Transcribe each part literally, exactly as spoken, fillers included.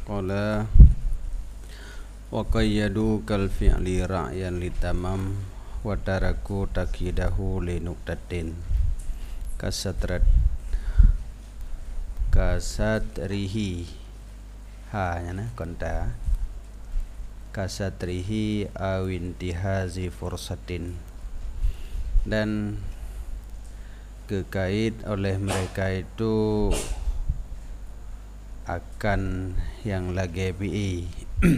Qala wa qayyadu kal fi'li ra'yan litamam wa taraku takidahu li nuqtatin kasatrat kasatrihi ha yana konta kasatrihi awintihazi fursatin, dan kekait oleh mereka itu akan yang lagi pi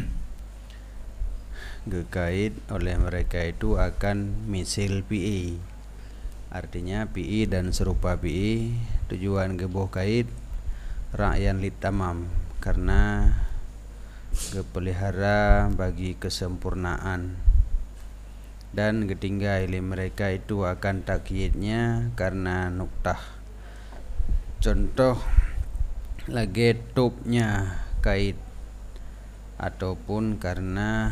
kekait oleh mereka itu akan misil pi, artinya pi dan serupa pi tujuan gebuh kait ra'yan litamam, karena kepelihara bagi kesempurnaan, dan ketinggai mereka itu akan takyidnya karena nuktah. Contoh lagi tubnya kait ataupun karena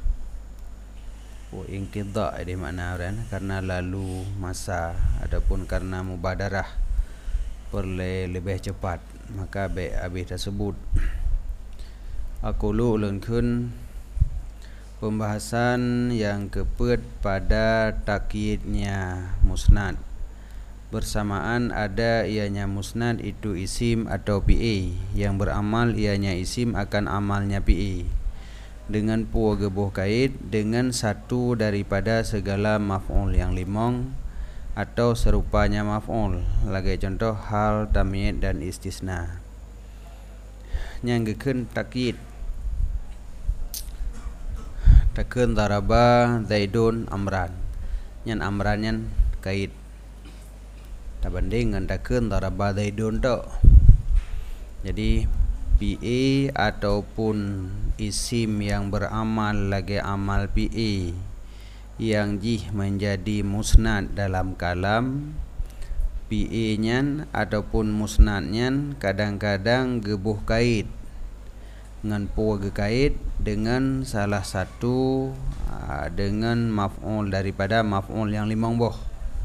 inqidha di makna kan, karena lalu masa ataupun karena mubadarah perle lebih cepat, maka be habis tersebut. Aku lu ulun kun pembahasan yang kepet pada takyidnya musnad bersamaan ada ianya musnad itu isim atau pi, yang beramal ianya isim akan amalnya pi dengan pu gebuh kait dengan satu daripada segala maf'ul yang limong atau serupanya maf'ul. Lagi contoh hal, tamyiz dan istisna. Nyanggekeun takyid takeun daraba zaidun amran, nyan amran nyan kait tabanding dengan takeun daraba zaidun to. Jadi pi ataupun isim yang beramal lagi amal pi yang jih menjadi musnad dalam kalam, pi nyan ataupun musnad nyan kadang-kadang gebuh kait dengan pu gekait dengan salah satu aa, dengan maf'ul daripada maf'ul yang limang boh,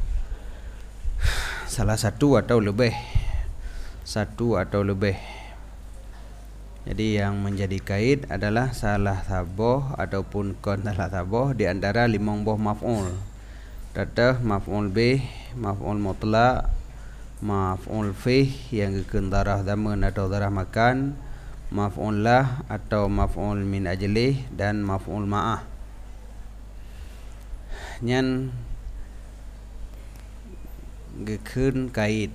salah satu atau lebih, satu atau lebih. Jadi yang menjadi kait adalah salah saboh ataupun kon salah saboh di antara limang boh maf'ul. Tatah maf'ul bih, maf'ul mutlaq, maf'ul fih yang gekeun darah zaman atau darah makan, maf'ul lah atau maf'ul min ajlih, dan maf'ul ma'ah. Nyan gekeun kait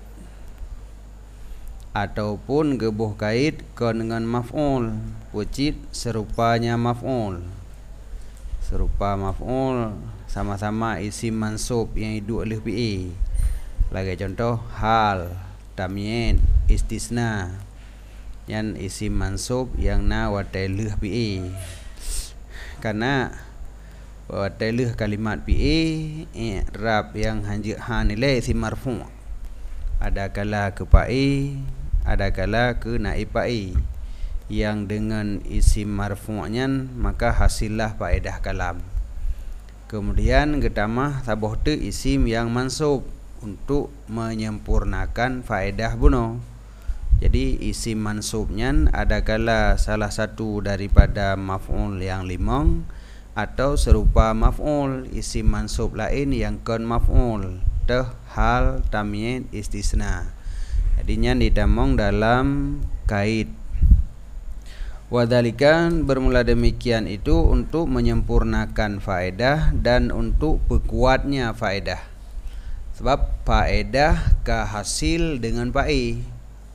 ataupun gebuh kait kon dengan maf'ul wujud serupanya maf'ul, serupa maf'ul sama-sama isim mansub yang hidup oleh pi. Lagi contoh hal, tamyiz, istisna, yang isim mansub yang na watai leh pi, karena watai leh kalimat pi i'rab yang hanjik ha nilai isim marfu', ada kala ke pai, ada kala ke naib pai, yang dengan isim marfu'nya maka hasillah faedah kalam. Kemudian getamah saboh tu isim yang mansub untuk menyempurnakan faedah buno. Jadi isim mansubnya ada kala salah satu daripada maf'ul yang limang atau serupa maf'ul isim mansub lain yang kon maf'ul, teh hal, tamyiz, istisna. Jadinya ditamong dalam kait. Wadhalikan bermula demikian itu untuk menyempurnakan faedah dan untuk berkuatnya faedah. Sebab faedah kehasil dengan pai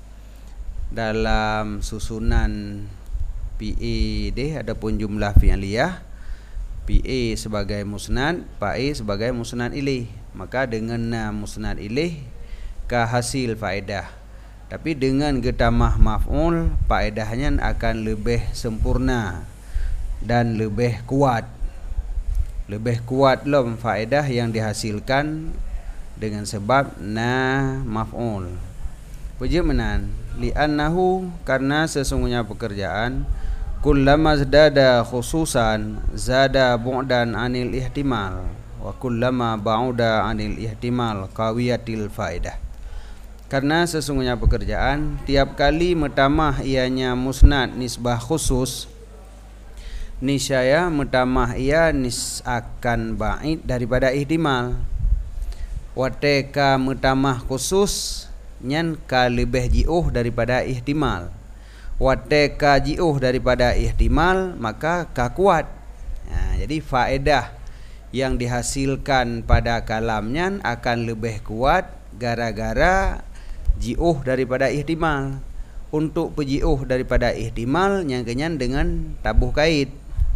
dalam susunan pi deh adapun jumlah fi'liyah, pi sebagai musnad, pai sebagai musnad ilih, maka dengan na musnad ilih kehasil faedah. Tapi dengan getamah maf'ul, faedahnya akan lebih sempurna dan lebih kuat. Lebih kuat lom faedah yang dihasilkan dengan sebab na maf'ul. Bagaimana? Li'annahu, karena sesungguhnya pekerjaan kullama zdada khususan zada bu'dan anil ihtimal wa kullama ba'uda anil ihtimal qawiyatil faedah. Karena sesungguhnya pekerjaan tiap kali metamah ianya musnad nisbah khusus, niscaya metamah ia nis akan ba'id daripada ihtimal. Wateka metamah khusus nyan ka lebih jiuh daripada ihtimal. Wateka jiuh daripada ihtimal maka ka kuat. Nah, jadi faedah yang dihasilkan pada kalamnya akan lebih kuat gara-gara jiuh daripada ihtimal. Untuk pejiuh daripada ihtimal nyangkenyan dengan tabuh kait.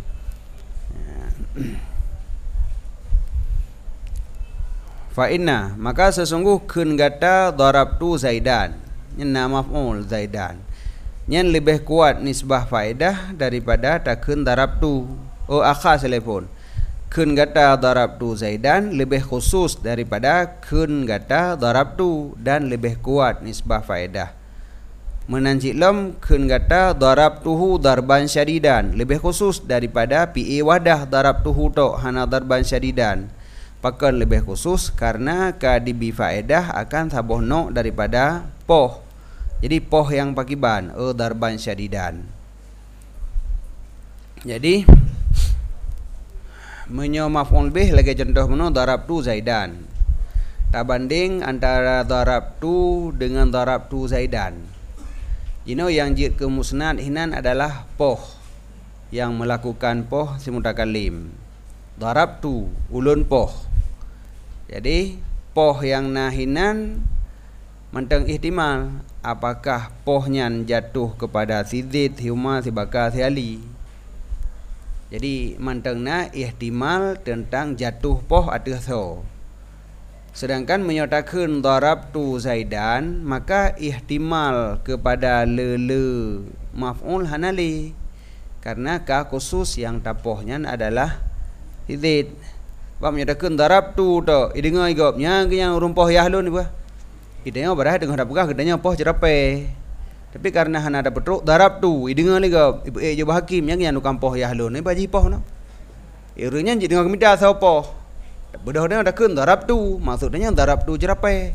Fa inna maka sesungguh kun kata darabtu Zaidan nyen maf'ul Zaidan nyen lebih kuat nisbah faedah daripada takun darabtu. Oh akha telepon kun kata darabtu Zaidan lebih khusus daripada kun kata darabtu dan lebih kuat nisbah faedah. Menancik lam kun kata darabtuhu darban syadidan lebih khusus daripada pi wadah darabtuhu tok hana darban syadidan. Pakan lebih khusus karena kadibi faedah akan saboh no daripada poh. Jadi poh yang pakiban e darban syadidan. Jadi menyo maf'ul bih lagi contoh meno darabtu Zaidan. Tak banding antara darabtu dengan darabtu Zaidan. You know yang jid ke musnad hinan adalah poh yang melakukan poh si mutakalim. Darabtu ulun poh. Jadi poh yang nahinan mentang ihtimal apakah pohnya jatuh kepada si Zid, si Umar, si Bakar, si Ali. Jadi mentang na ihtimal tentang jatuh poh atau so. Sedangkan menyatakan darabtu Zaidan maka ihtimal kepada lele maf'ul hanali karena ka khusus yang tapohnya adalah si Zid. Bab menyatakan darabtu tu idengar igopnya yang rumpoh yahlun ni bah. Idenya barah dengar dak pegah gedanya poh jerape. Tapi karena hana ada petruk darabtu idengar ni gop ibu e jo hakim yang yang nukam poh yahlun ni baji poh no. Irunya jadi dengar kemita sao poh. Bedah dia ada kun darabtu maksudnya darabtu jerape.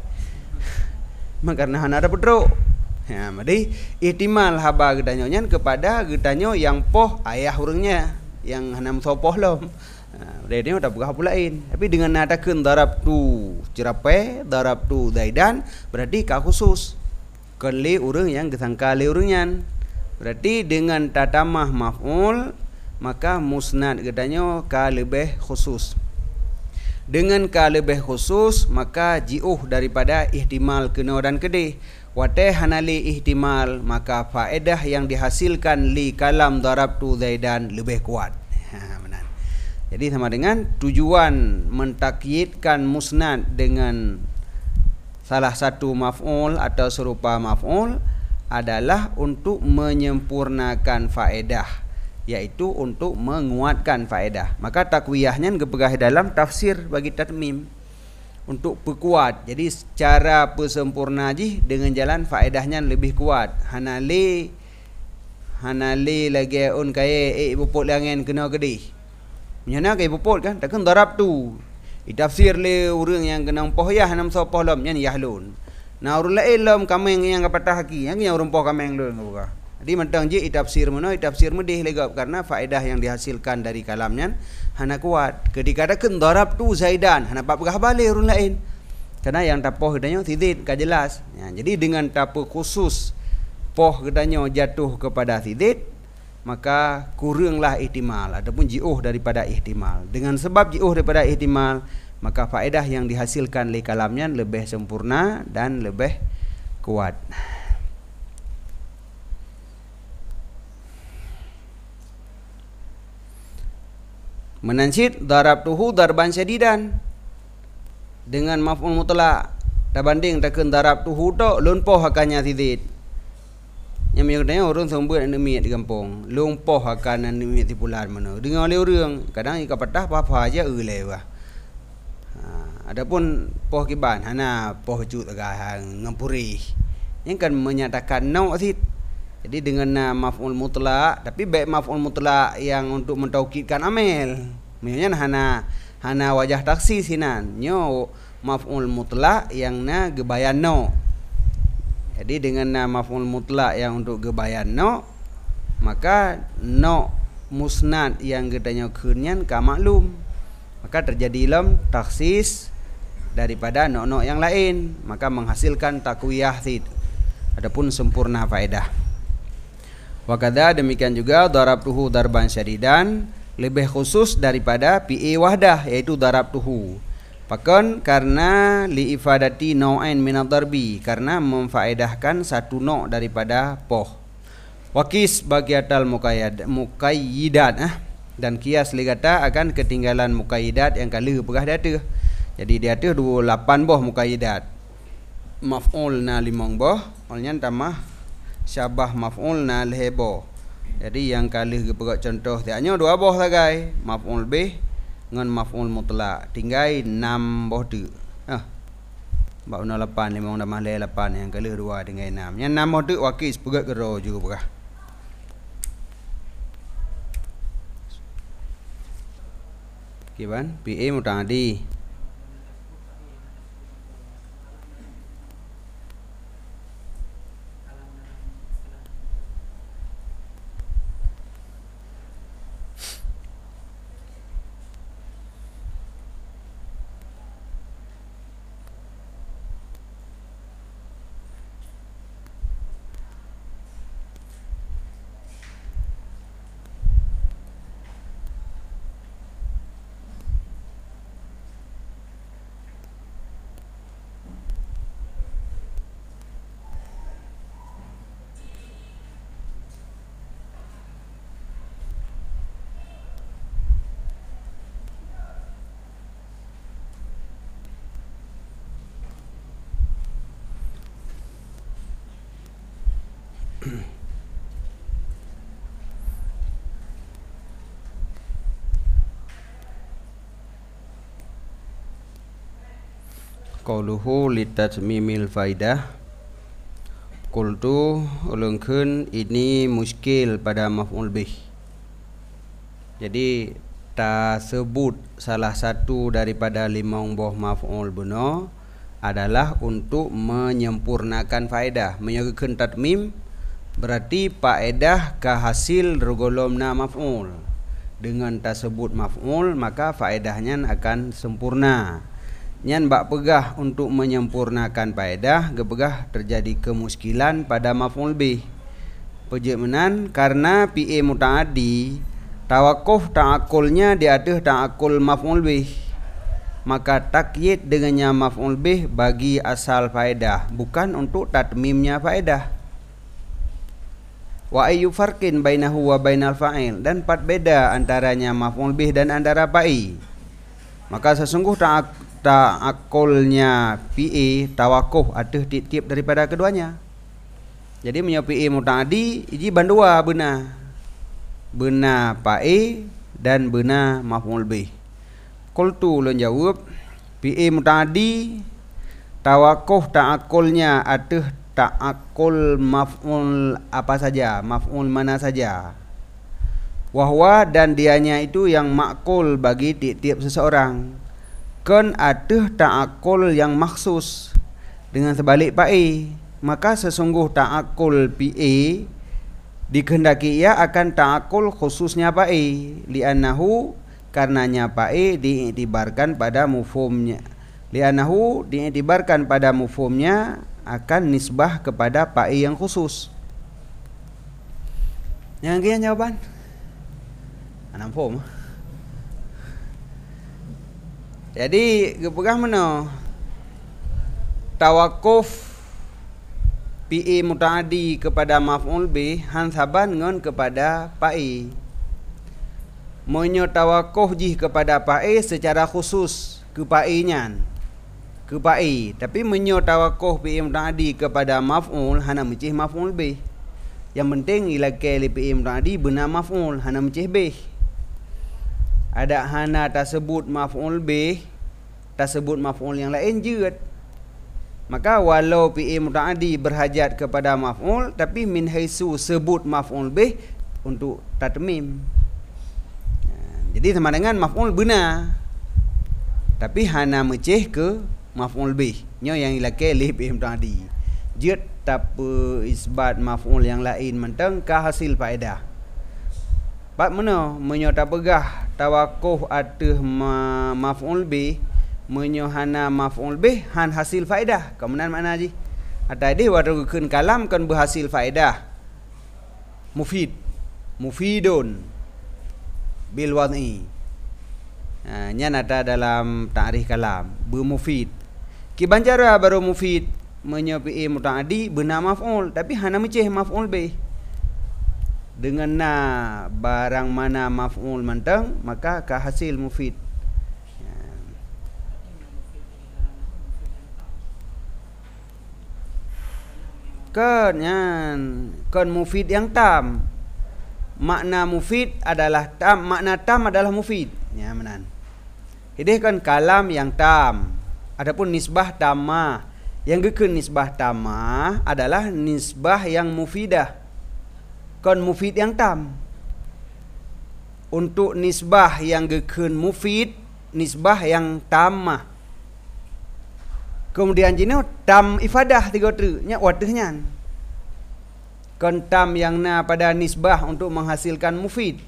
Mak karena hana ada petruk. Ya, jadi ihtimal haba gedanya nyan kepada gedanya yang poh ayah urangnya yang hana so poh lom. Dia dah buka pula lain. Tapi dengan nadakan darabtu jerape, darabtu Zaidan berarti ka khusus. Kali orang yang disangka le orangnya. Berarti dengan tatamah maf'ul maka musnad gedanya ka lebih khusus. Dengan ka lebih khusus maka jiuh daripada ihtimal kena dan kedih. Wate hanali ihtimal maka faedah yang dihasilkan li kalam darabtu Zaidan lebih kuat. Jadi sama dengan tujuan mentakyidkan musnad dengan salah satu maf'ul atau serupa maf'ul adalah untuk menyempurnakan faedah, yaitu untuk menguatkan faedah. Maka takwiyahnya kepegah dalam tafsir bagi tatmim untuk perkuat. Jadi secara persempurna ji dengan jalan faedahnya lebih kuat. Hanali hanali lagi un kaya eh buput langan kena kedih. Nyana kai popot kan takkan darab tu itafsir le urang yang kenang poh yah nam so poh lom nyan yahlun na urang lain lom kameng yang kapatah haki yang yang urang poh kameng le ngabuka. Jadi mentang je itafsir mano itafsir medih legap karena faedah yang dihasilkan dari kalamnya hana kuat. Ketika ada darab tu Zaidan hana pak pegah balik urang lain karena yang tapoh gedanya tidit ka jelas ya, jadi dengan tapo khusus poh gedanya jatuh kepada tidit maka kuranglah ihtimal ataupun jiuh daripada ihtimal. Dengan sebab jiuh daripada ihtimal maka faedah yang dihasilkan oleh kalamnya lebih sempurna dan lebih kuat. Menansid darabtuhu darban syadidan dengan maf'ul mutlak tabanding takun darabtuhu tok lunpoh akannya tidit. Yang menyatakan orang sambut anemia di kampung lumpoh akan anemia di pulau mana dengar oleh orang kadang ika patah apa aja ulai wah. Ha, adapun poh kiban hana poh cut agak ngampuri yang kan menyatakan no asid. Jadi dengan uh, maf'ul mutlak tapi baik maf'ul mutlak yang untuk mentaukidkan amil maksudnya hana hana wajah taksis hinan nyo maf'ul mutlak yang na gebayan no. Jadi dengan nama maf'ul mutlak yang untuk gebayan no, maka no musnad yang gedanya kunyan ka maklum, maka terjadi lam taksis daripada no-no yang lain, maka menghasilkan takwiyah tid. Adapun sempurna faedah. Wakadha demikian juga darabtuhu darban syadidan, lebih khusus daripada pi wahdah yaitu darabtuhu. Pakon karena li ifadati nau'ain min ad-darbi, karena memfaedahkan satu no' daripada poh. Wakis bagiatal muqayyad muqayyidat ah, dan kias ligata akan ketinggalan muqayyidat yang kala pegah data. Jadi dia ada dua puluh lapan boh muqayyidat. Maf'ul na limang boh, olnya tamah syabah maf'ul na lehebo. Jadi yang kali geperak contoh tiaknya dua boh sagai, maf'ul bih dengan maf'ul mutlak. Tinggal enam boh tu. Ah. Bab enam lapan limang dah malai lapan yang kali dua tinggal enam. Yang enam boh tu wakis pegat gero juga pegah. Kiban P A muta'addi. Qauluhu litatmimil faidah. Qultu ulungkeun ini muskil pada maf'ul bih. Jadi ta sebut salah satu daripada lima buah maf'ul benar adalah untuk menyempurnakan faedah. Menyagakan tatmim berarti faedah ka hasil rogolomna maf'ul. Dengan tasebut maf'ul maka faedahnya akan sempurna. Nyan bak pegah untuk menyempurnakan faedah, gepegah terjadi kemuskilan pada maf'ul bih. Pejemanan karena P A muta'addi tawakuf ta'akulnya di atas ta'akul maf'ul bih. Maka takyid dengannya maf'ul bih bagi asal faedah, bukan untuk tatmimnya faedah. Wa ayyu farqin bainahu wa bainal fa'il, dan empat beda antaranya maf'ul bih dan antara fa'i. Maka sesungguh ta'ak ta'akulnya P A tawakuf atas tiap-tiap daripada keduanya. Jadi punya P A muta'addi ini bandua benar. Benar fa'i dan benar maf'ul bih. Qultu ulun jawab P A muta'addi tawakuf ta'akulnya atas ta'akul maf'ul apa saja, maf'ul mana saja. Wahwa dan dianya itu yang makul bagi tiap-tiap seseorang. Kan ada ta'akul yang maksus dengan sebalik fa'i, maka sesungguh ta'akul P A dikehendaki ia akan ta'akul khususnya fa'i, li'annahu karenanya fa'i diiktibarkan pada mufhumnya, li'annahu diiktibarkan pada mufhumnya akan nisbah kepada fa'i yang khusus. Yang kian jawaban enam form. Jadi gepegah mana tawakuf P A muta'addi kepada maf'ul bih han saban ngon kepada fa'i. Monyo tawakuf jih kepada fa'i secara khusus ke fa'inya, ke fa'i, tapi menyo tawakuf P A muta'addi kepada maf'ul hana mencih maf'ul bih. Yang penting ilakai li P A muta'addi benar maf'ul hana mencih bih. Ada hana tersebut maf'ul bih, tersebut maf'ul yang lain jeut. Maka walau P A muta'addi berhajat kepada maf'ul, tapi min haisu sebut maf'ul bih untuk tatmim. Jadi sama dengan maf'ul benar, tapi hana meceh ke maf'ul bih. Nyo yang ilakai li P A muta'addi jeut tapi isbat maf'ul yang lain mentang ka hasil faedah. Bab mana menyo tak pegah tawakuh ateh ma, maf'ul bih menyo hana maf'ul bih han hasil faedah. Kemudian makna ji? Ada dia wadukeun kalam kan berhasil faedah. Mufid, mufidun bil wad'i. Ha, nya ada dalam ta'rif kalam bermufid. Ki bancara baru mufid menyo fi'il muta'addi benar maf'ul tapi hana meceh maf'ul bih. Dengan na barang mana maf'ul mentang maka ka hasil mufid. Kan yan kan mufid yang tam. Makna mufid adalah tam, makna tam adalah mufid. Ya menan. Ini kan kalam yang tam. Adapun nisbah tamah. Yang gekeun nisbah tamah adalah nisbah yang mufidah. Kan mufid yang tam. Untuk nisbah yang gekeun mufid, nisbah yang tamah. Kemudian jino tam ifadah tiga tu nya wadahnya. Kan tam yang na pada nisbah untuk menghasilkan mufid.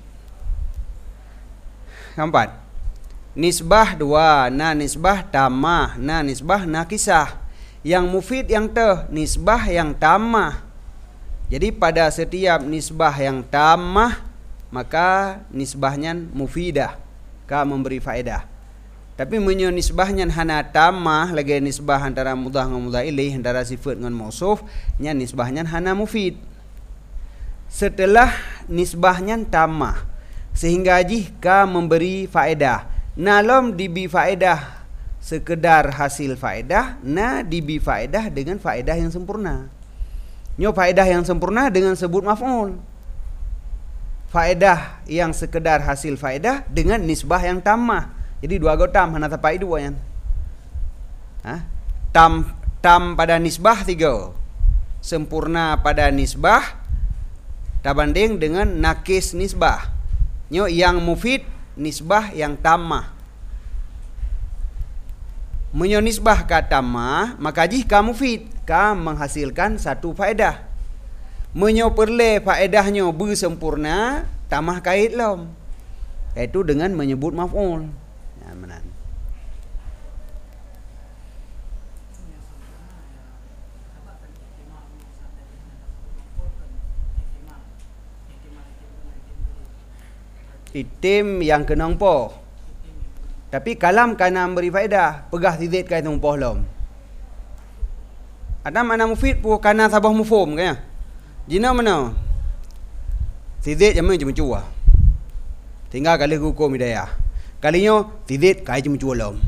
Keempat. Nisbah dua, na nisbah tamah, na nisbah nakisah. Yang mufid yang te nisbah yang tamah. Jadi pada setiap nisbah yang tamah maka nisbahnya mufidah, ka memberi faedah. Tapi menyo nisbahnya hana tamah lagi nisbah antara mudhaf dengan mudhaf ilaih, antara sifat dengan mausuf, nya nisbahnya hana mufid. Setelah nisbahnya tamah sehingga jika memberi faedah. Nalom dibi faedah sekedar hasil faedah, na dibi faedah dengan faedah yang sempurna. Nyo faedah yang sempurna dengan sebut maf'ul. Faedah yang sekedar hasil faedah dengan nisbah yang tamah. Jadi dua go tam hana tapai dua yan. Ha? Tam tam pada nisbah tiga. Sempurna pada nisbah tabanding dengan nakis nisbah. Nyo yang mufid nisbah yang tamah. Menyo nisbah ka tamah maka jih ka mufid ka menghasilkan satu faedah. Menyo perle faedahnya bersempurna tamah kait lom. Itu dengan menyebut maf'ul. Ya menan. Itim yang kenang po. Tapi kalam kana beri faedah, pegah tidit kai tung poh lom. Ada mana mufid pu kana sabah mufhum kaya. Jina mana? Tidit jamin cuma cua. Tinggal kali hukum hidayah. Kalinya tidit kai cuma cua lom.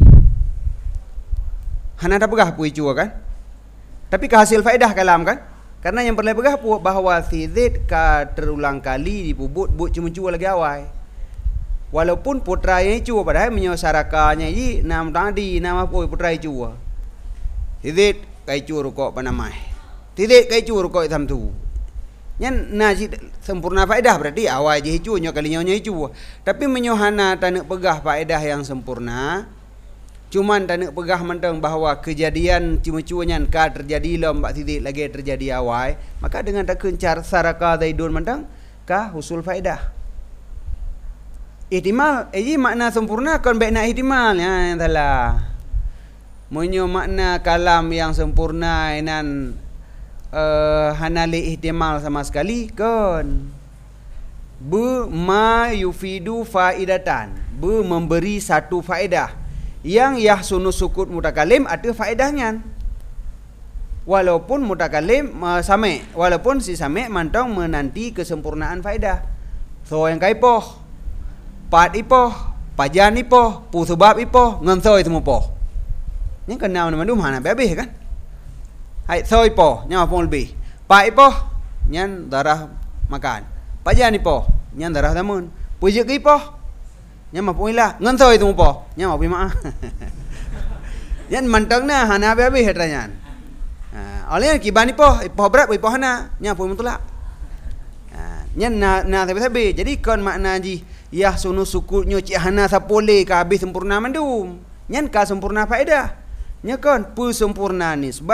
Hana tak pegah pu cua kan? Tapi ke hasil faedah kalam kan? Karena yang perlu pegah pu bahawa tidit ka terulang kali dipubut but cuma cua lagi awal. Walaupun putra yang cua padahal menyosarakannya ini nam tadi nama apa putra cua. Tidit kai cua rukuk panamai. Tidit kai cua rukuk hitam tu. Nyan nasi sempurna faedah berarti awal je cua nyo kalinya nyo cua. Tapi menyohana tanak pegah faedah yang sempurna. Cuman tanak pegah mentang bahawa kejadian cuma-cuanya ka terjadi lom bak tidit lagi terjadi awal, maka dengan tak kencar saraka zaidun mentang ka husul faedah. Ihtimal, ini makna sempurna kan baik nak ihtimal ya yang salah. Menyo makna kalam yang sempurna inan uh, hanali ihtimal sama sekali kan. Be ma yufidu faidatan, be memberi satu faedah. Yang yahsunu sukut mutakalim ada faedahnya. Walaupun mutakalim uh, same, walaupun si same mantong menanti kesempurnaan faedah. So yang kaipoh pat ipoh, pajan ipoh, pu sebab ipoh, ngan soy semua poh. Ni kenal nama dum hana bebeh kan? Hai soy poh, nya apa lebih. Pat ipoh, nyan darah makan. Pajan ipoh, nyan darah tamun. Pujik ipoh, nyan mapu ilah, ngan soy semua poh, nyan mapu maah. Nyan mantang na hana bebeh hetra Ha, oleh kiban ipoh, ipoh berat ipoh hana, nyan pu mutulak. Ha, nyan na na tabe-tabe. Jadi kon makna ji yah sunu sukutnya cik hana sapole ka habis sempurna mandum. Nyan ka sempurna faedah. Nya kan pu sempurna nisbah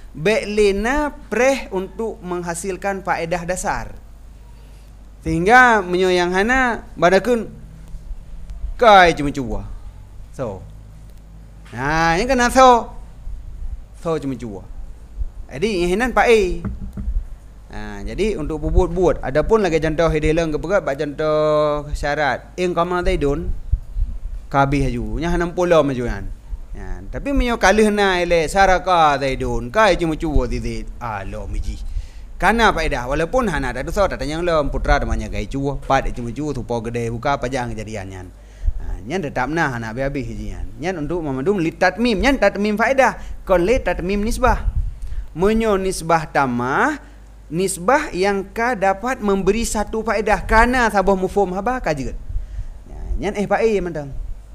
beklena preh untuk menghasilkan faedah dasar. Sehingga menyoyang hana badakun kai cuma-cuma. So. Nah, yang kena so. So cuma-cuma. Jadi ihinan pae. Ha, jadi untuk buat-buat adapun lagi contoh hidelang ke berat bak contoh syarat ing kama taidun kabih aju nya enam puluh majuan. Ya, tapi menyo kalih na ele saraka taidun kai cuma-cuma titit. Alo miji. Karena faedah walaupun hana ada dosa datanya lom putra namanya gai cuo pat cuma-cuma tu po gede buka pajang kejadiannya. Nyan tetap nah hana habis hijian. Nyan untuk memadum li tatmim, nyan tatmim faedah, kon li tatmim nisbah. Menyo nisbah tamah, nisbah yang ka dapat memberi satu faedah karena sabah mufhum haba ka juga. Nyan eh pae mentang.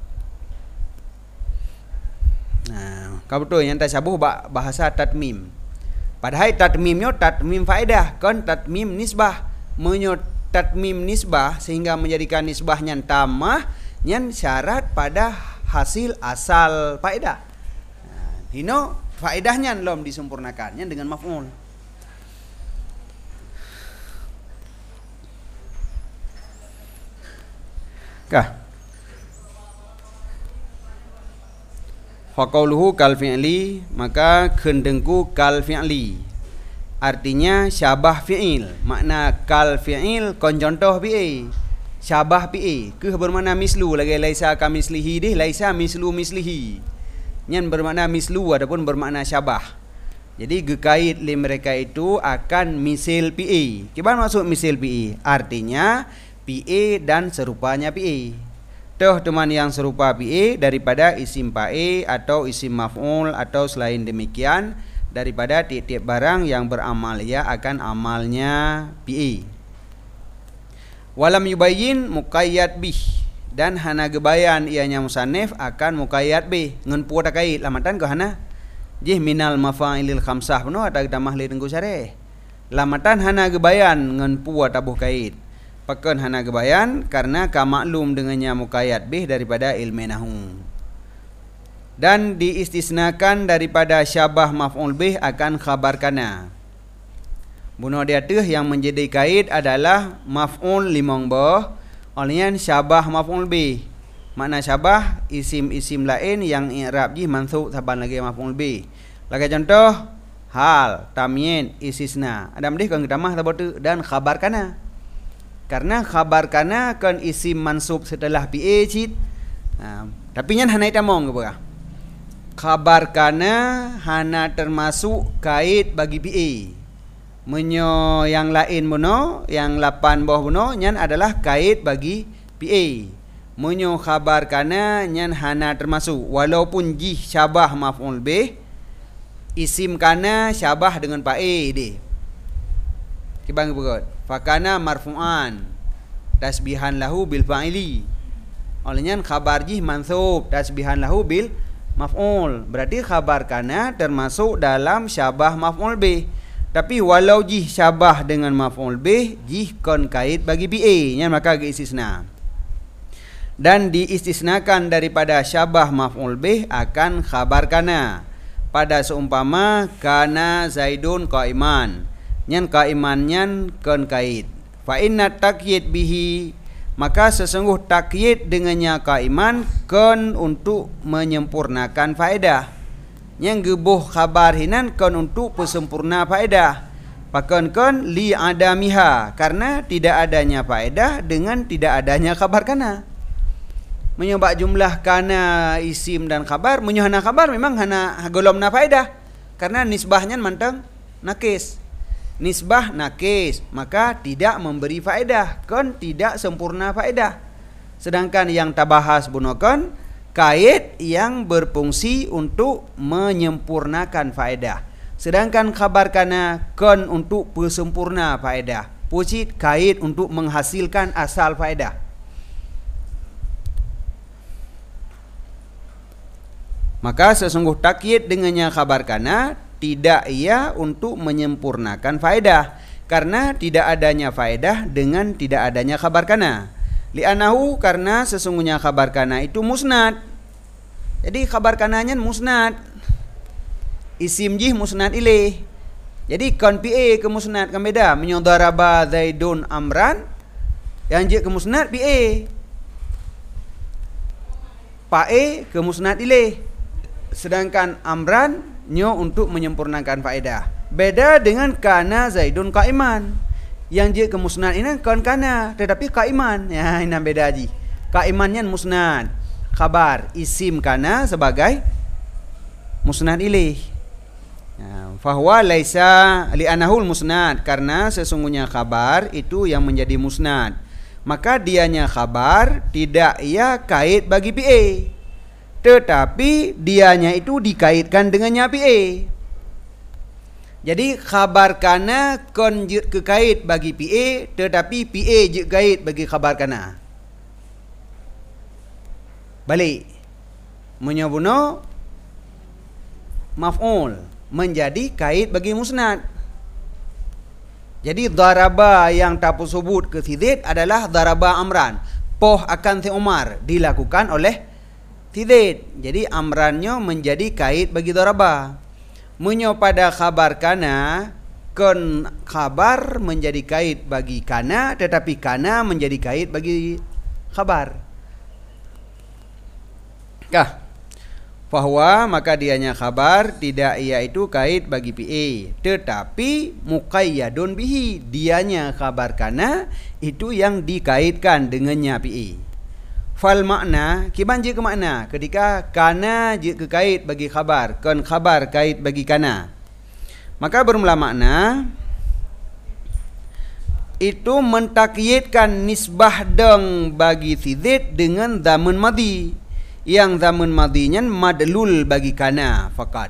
Nah, ka betul nyan tasabuh bahasa tatmim. Padahal tatmimnya tatmim faedah, kon tatmim nisbah. Menyo tatmim nisbah sehingga menjadikan nisbahnya tamah, nyan syarat pada hasil asal faedah. Nah, hino faedahnya belum disempurnakannya dengan maf'ul. Kah? Faqauluhu kal fi'li, maka kendengku kal fi'li. Artinya syabah fi'il. Makna kal fi'il kon contoh fi'il. Syabah fi'il ke bermakna mislu lagi laisa kamislihi deh laisa mislu mislihi. Nyan bermakna mislu adapun bermakna syabah. Jadi gekait li mereka itu akan misil fi'il. Gimana maksud misil fi'il? Artinya fi'il dan serupanya fi'il. Toh teman yang serupa fi'il daripada isim fa'il atau isim maf'ul atau selain demikian daripada tiap-tiap barang yang beramal ya akan amalnya fi'il. Walam yubayyin muqayyad bih, dan hana gebayan ianya musannif akan muqayyad bih ngan pu takait lamatan ke hana jih minal mafa'ilil khamsah penuh ada tamah li tengku syareh lamatan hana gebayan ngan pu tabuh kait pakan hana gebayan karena ka maklum dengannya muqayyad bih daripada ilmu nahwu dan diistisnakan daripada syabah maf'ul bih akan khabar kana. Bunuh dia tuh yang menjadi kait adalah maf'ul limong boh olehnya syabah maf'ul bih. Makna syabah isim-isim lain yang i'rab ji mansub saban lagi maf'ul bih. Lagi contoh hal, tamyin, istisna. Ada mendih kan kita mah tu dan khabar kana. Karena khabar kana kan isim mansub setelah pi cit. Nah, tapi nyan hana itamong ke bah. Khabar kana hana termasuk kait bagi pi. Menyo yang lain buno, yang lapan bawah buno nyan adalah kait bagi P A. Menyo khabar kana nyan hana termasuk walaupun jih syabah maf'ul bih isim kana syabah dengan pa A deh. Kibang berot. Fakana marfu'an tasbihan lahu bil fa'ili. Olehnya khabar jih mansub tasbihan lahu bil maf'ul. Berarti khabar kana termasuk dalam syabah maf'ul bih. Tapi walau jih syabah dengan maf'ul bih, jih kon kait bagi P A, nya maka ge istisna. Dan diistisnakan daripada syabah maf'ul bih akan khabar kana. Pada seumpama kana Zaidun qaiman, nyan qaiman nyan kon kait. Fa inna takyid bihi, maka sesungguh takyid dengannya qaiman kon untuk menyempurnakan faedah. Yang gebuh khabar hinan kon untuk pesempurna faedah. Pakon kon li adamiha karena tidak adanya faedah dengan tidak adanya khabar kana. Menyebab jumlah kana isim dan khabar, menyuhana khabar memang hana golomna faedah karena nisbahnya manteng nakis. Nisbah nakis maka tidak memberi faedah, kon tidak sempurna faedah. Sedangkan yang tabahas bunokon kait yang berfungsi untuk menyempurnakan faedah. Sedangkan khabar kana kon untuk pesempurna faedah. Pucit kait untuk menghasilkan asal faedah. Maka sesungguh takyid dengannya khabar kana tidak ia untuk menyempurnakan faedah karena tidak adanya faedah dengan tidak adanya khabar kana. Li'anahu karena sesungguhnya khabar kana itu musnad. Jadi khabar kananya musnad. isim jih musnad ilaih. Jadi kon pa ke musnad kan beda. Menyo daraba Zaidun amran yang je ke musnad pa. Pae ke musnad ilaih. Sedangkan amran nyo untuk menyempurnakan faedah. Beda dengan kana Zaidun qaiman. Yang je ke musnad ini kon kana tetapi qaiman. Ya, ini beda ji. Qaimannya musnad. Khabar isim kana sebagai musnad ilaih. Ya, fahuwa laisa li'anahul musnad, karena sesungguhnya khabar itu yang menjadi musnad. Maka dianya khabar tidak ia kait bagi pa. Tetapi dianya itu dikaitkan dengannya pa. Jadi khabar kana kon je kekait bagi pa, tetapi pa je kait bagi khabar kana. Balik. Menyobuno maf'ul menjadi kait bagi musnad. Jadi daraba yang tapu sebut ke Zaid adalah daraba amran. Poh akan si Umar dilakukan oleh Zaid. Jadi amrannya menjadi kait bagi daraba. Menyo pada khabar kana, kon khabar menjadi kait bagi kana, tetapi kana menjadi kait bagi khabar. Kah? Bahwa maka dianya khabar tidak ia itu kait bagi pa, tetapi muqayyadun bihi, dianya khabar kana itu yang dikaitkan dengannya pa. Fal makna kiban je ke makna ketika kana je ke kait bagi khabar, kon khabar kait bagi kana, maka bermula makna itu mentakyidkan nisbah deng bagi Zaid dengan zaman madhi, yang zaman madinya madlul bagi kana fakat.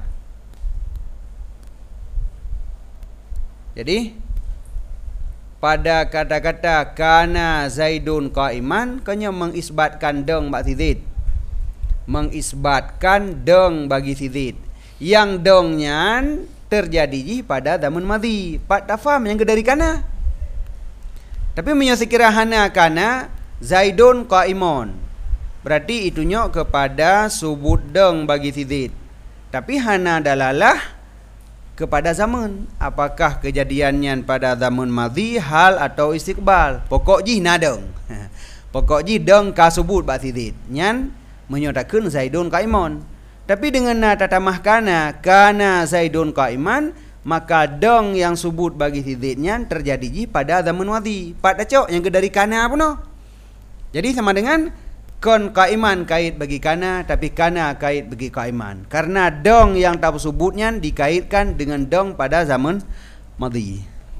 Jadi pada kata-kata kana Zaidun qaiman, kanya mengisbatkan deng bagi Zaid, mengisbatkan deng bagi Zaid, yang dengnya terjadi pada zaman madhi. Pak tafam yang dari kana, tapi menyasikira hana kana Zaidun qaimun, berarti itunya kepada subut deng bagi Zaid. Tapi hana dalalah kepada zaman. Apakah kejadiannya pada zaman madhi, hal atau istiqbal? Pokok ji nadeng. Pokok ji deng ka subut bagi Zaid. Nyan menyatakan Zaidun qaiman. Tapi dengan nata tamah kana, kana Zaidun qaiman, maka deng yang subut bagi Zaid nyan terjadi ji pada zaman madhi. Pak dacok yang ke dari kana apa no? Jadi sama dengan kon qaiman kait bagi kana, tapi kana kait bagi qaiman, karena dong yang tak sebutnya dikaitkan dengan dong pada zaman madhi.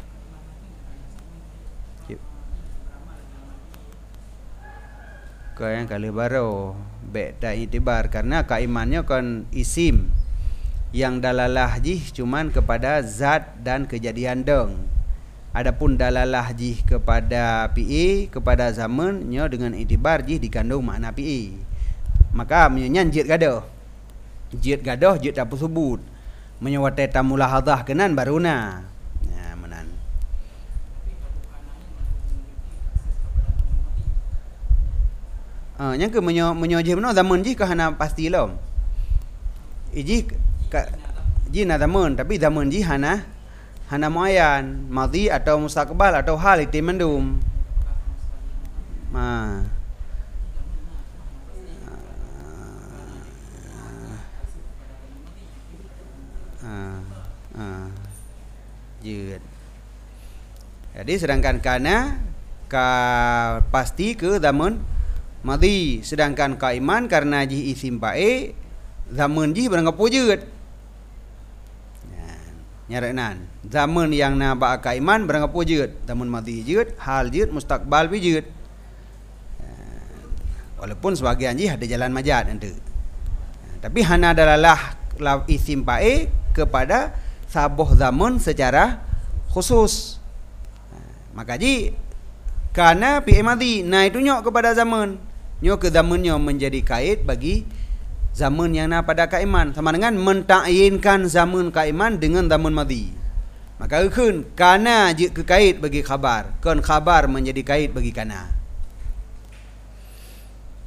Kau yang kali baru beda itibar, karena qaimannya kon isim yang dalalah jih cuman kepada zat dan kejadian dong. Adapun dalalah jih kepada pa, kepada zamannya dengan itibar jih dikandung makna pa. Maka menyanyi jid gadoh. Jid gadoh jid apa sebut. Menyawate tamulahadah kenan baruna. Ya menan. Ah yang ke menyo menyo jih no zaman jih kahana pasti lom. Iji ka jih na zaman, tapi zaman jih hana hana muayyan, madhi atau mustaqbal atau hal itu mendum. Ha. Ha. Ha. Jid. Jadi sedangkan kana ka pasti ke zaman madhi, sedangkan qaiman karena ji isim pae zaman ji beranggap wujud. Nyaranan zaman yang na ba qaiman beranggap wujud, zaman madhi wujud, hal wujud, mustaqbal wujud. Walaupun sebagian ji ada jalan majad nanti. Tapi hana dalalah isim pae kepada sabuh zaman secara khusus. Maka ji kana pi madhi, nah itu nyok kepada zaman. Nyok ke zamannya menjadi kait bagi zaman yang na pada qaiman, sama dengan mentakyinkan zaman qaiman dengan zaman madhi. Maka keun kana je kekait bagi khabar, kon khabar menjadi kait bagi kana.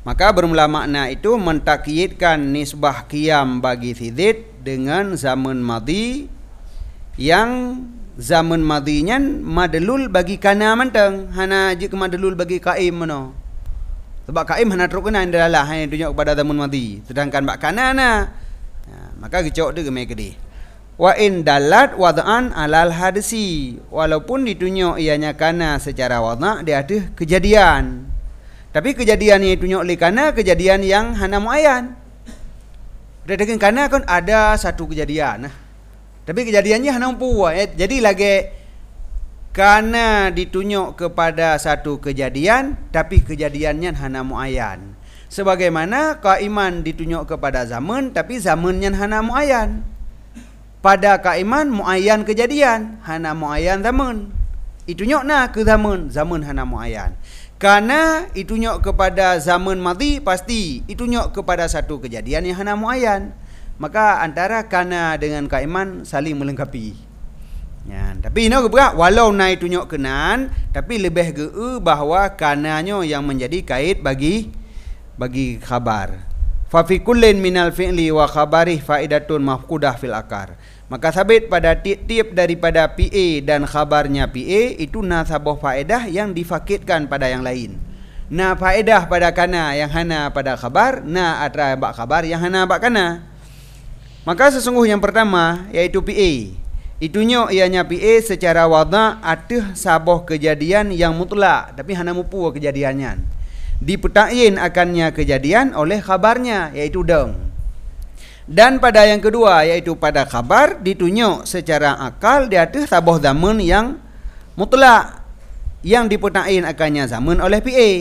Maka bermula makna itu mentakyidkan nisbah qiyam bagi fidid dengan zaman madhi yang zaman madhinya madlul bagi kana manteng, hana je ke madlul bagi qaim mano. Sebab qaim hana teruk kena indalah hanya tunjuk kepada zaman madhi, sedangkan bak kana na. Ha, maka gecok tu gemai kedih. Wa in dalat wad'an alal hadisi, walaupun ditunjuk ianya kana secara wadha' dia ada kejadian. Tapi kejadian yang ditunjuk oleh kana kejadian yang hana muayyan. Dengan kana kan ada satu kejadian nah. Tapi kejadiannya hana umpu eh. Jadi lagi kana ditunjuk kepada satu kejadian tapi kejadiannya hana muayyan. Sebagaimana qaiman ditunjuk kepada zaman tapi zamannya hana muayyan. Pada qaiman muayyan kejadian, hana muayyan zaman. Ditunjuk na ke zaman, zaman hana muayyan. Karena ditunjuk kepada zaman madhi pasti ditunjuk kepada satu kejadian yang hana muayyan. Maka antara kana dengan qaiman saling melengkapi. Ya, tapi ini berat walau naik tunjuk kenan tapi lebih ke bahawa kananya yang menjadi kait bagi bagi khabar. Fa fi kullin minal fi'li wa khabari faidatun mafqudah fil akar. Maka sabit pada tiap-tiap daripada P A dan khabarnya P A itu nasabah faedah yang difakitkan pada yang lain. Na faedah pada kana yang hana pada khabar, na atra bak khabar yang hana bak kana. Maka sesungguh yang pertama iaitu P A. Itunya ianya P A secara wadha' ada sabah kejadian yang mutlak tapi hana mupu kejadiannya. Dipetain akannya kejadian oleh khabarnya iaitu deng. Dan pada yang kedua iaitu pada khabar ditunjuk secara akal dia ada sabah zaman yang mutlak yang dipetain akannya zaman oleh P A.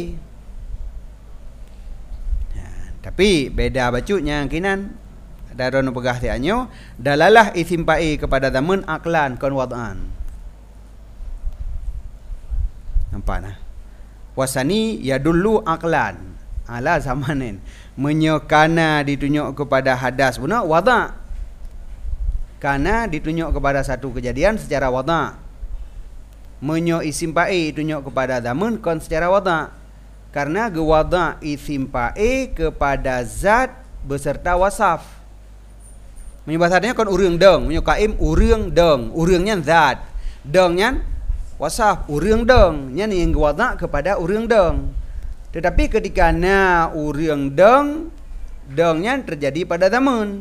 Ya, tapi beda bacutnya kinan daron pegah tianyo dalalah isim pa'i kepada zaman aklan kon wad'an. Nampak nah. Wasani yadullu aklan ala zamanin. Menyokana ditunjuk kepada hadas benar wada'. Kana ditunjuk kepada satu kejadian secara wada'. Menyo isim pa'i ditunjuk kepada zaman kon secara wada'. Karena gewada' isim pa'i kepada zat beserta wasaf. Menyebasarnya kon urang deng, menyo qaim urang deng, urangnya zat. Dengnya wasaf urang deng, nya yang gewada' kepada urang deng. Tetapi ketika na urang deng, dengnya terjadi pada zaman.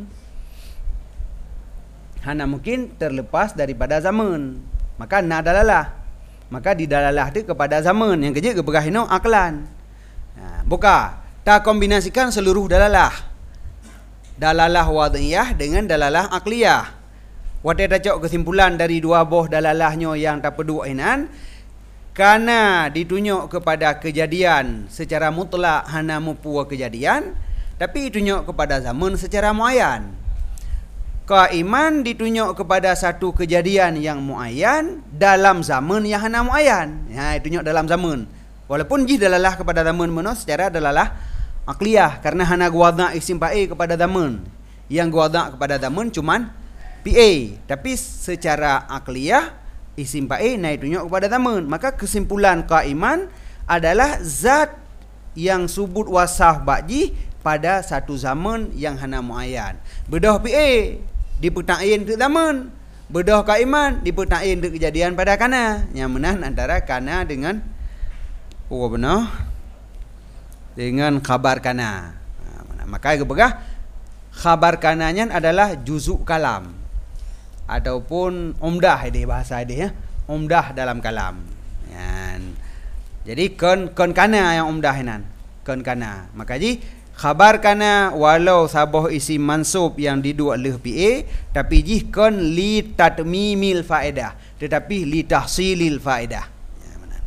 Hana mungkin terlepas daripada zaman. Maka na dalalah. Maka didalalah itu kepada zaman. Yang kejap keberahino aklan. Ha, buka. Tak kombinasikan seluruh dalalah. Dalalah wad'iyah dengan dalalah akliyah. Wadah dacok kesimpulan dari dua boh dalalahnya yang tak perduainan. Karena ditunjuk kepada kejadian secara mutlak hana mupu kejadian, tapi ditunjuk kepada zaman secara muayyan. Qaiman ditunjuk kepada satu kejadian yang muayyan dalam zaman yang hana muayyan. Ya, ditunjuk dalam zaman. Walaupun jih dalalah kepada zaman mana secara dalalah akliyah karena hana guwadha isim pa'i kepada zaman. Yang guwadha kepada zaman cuman P A, tapi secara akliyah isim pa'i naik tunjuk kepada zaman. Maka kesimpulan qaiman adalah zat yang subut wasaf ba'ji pada satu zaman yang hana muayyan. Bedah P A dipetain ke zaman, bedah qaiman dipetain ke kejadian pada kana. Yang menan antara kana dengan oh benar dengan khabar kana. Maka kebegah khabar kananya adalah juzuk kalam ataupun umdah ini bahasa ini ya, umdah dalam kalam. Ya. Jadi kon kon kana yang umdah inan, kon kana. Maka ji khabar kana walau sabah isim mansub yang didu oleh P A, tapi ji kon li tatmimil faedah, tetapi li tahsilil faedah. Ya mana?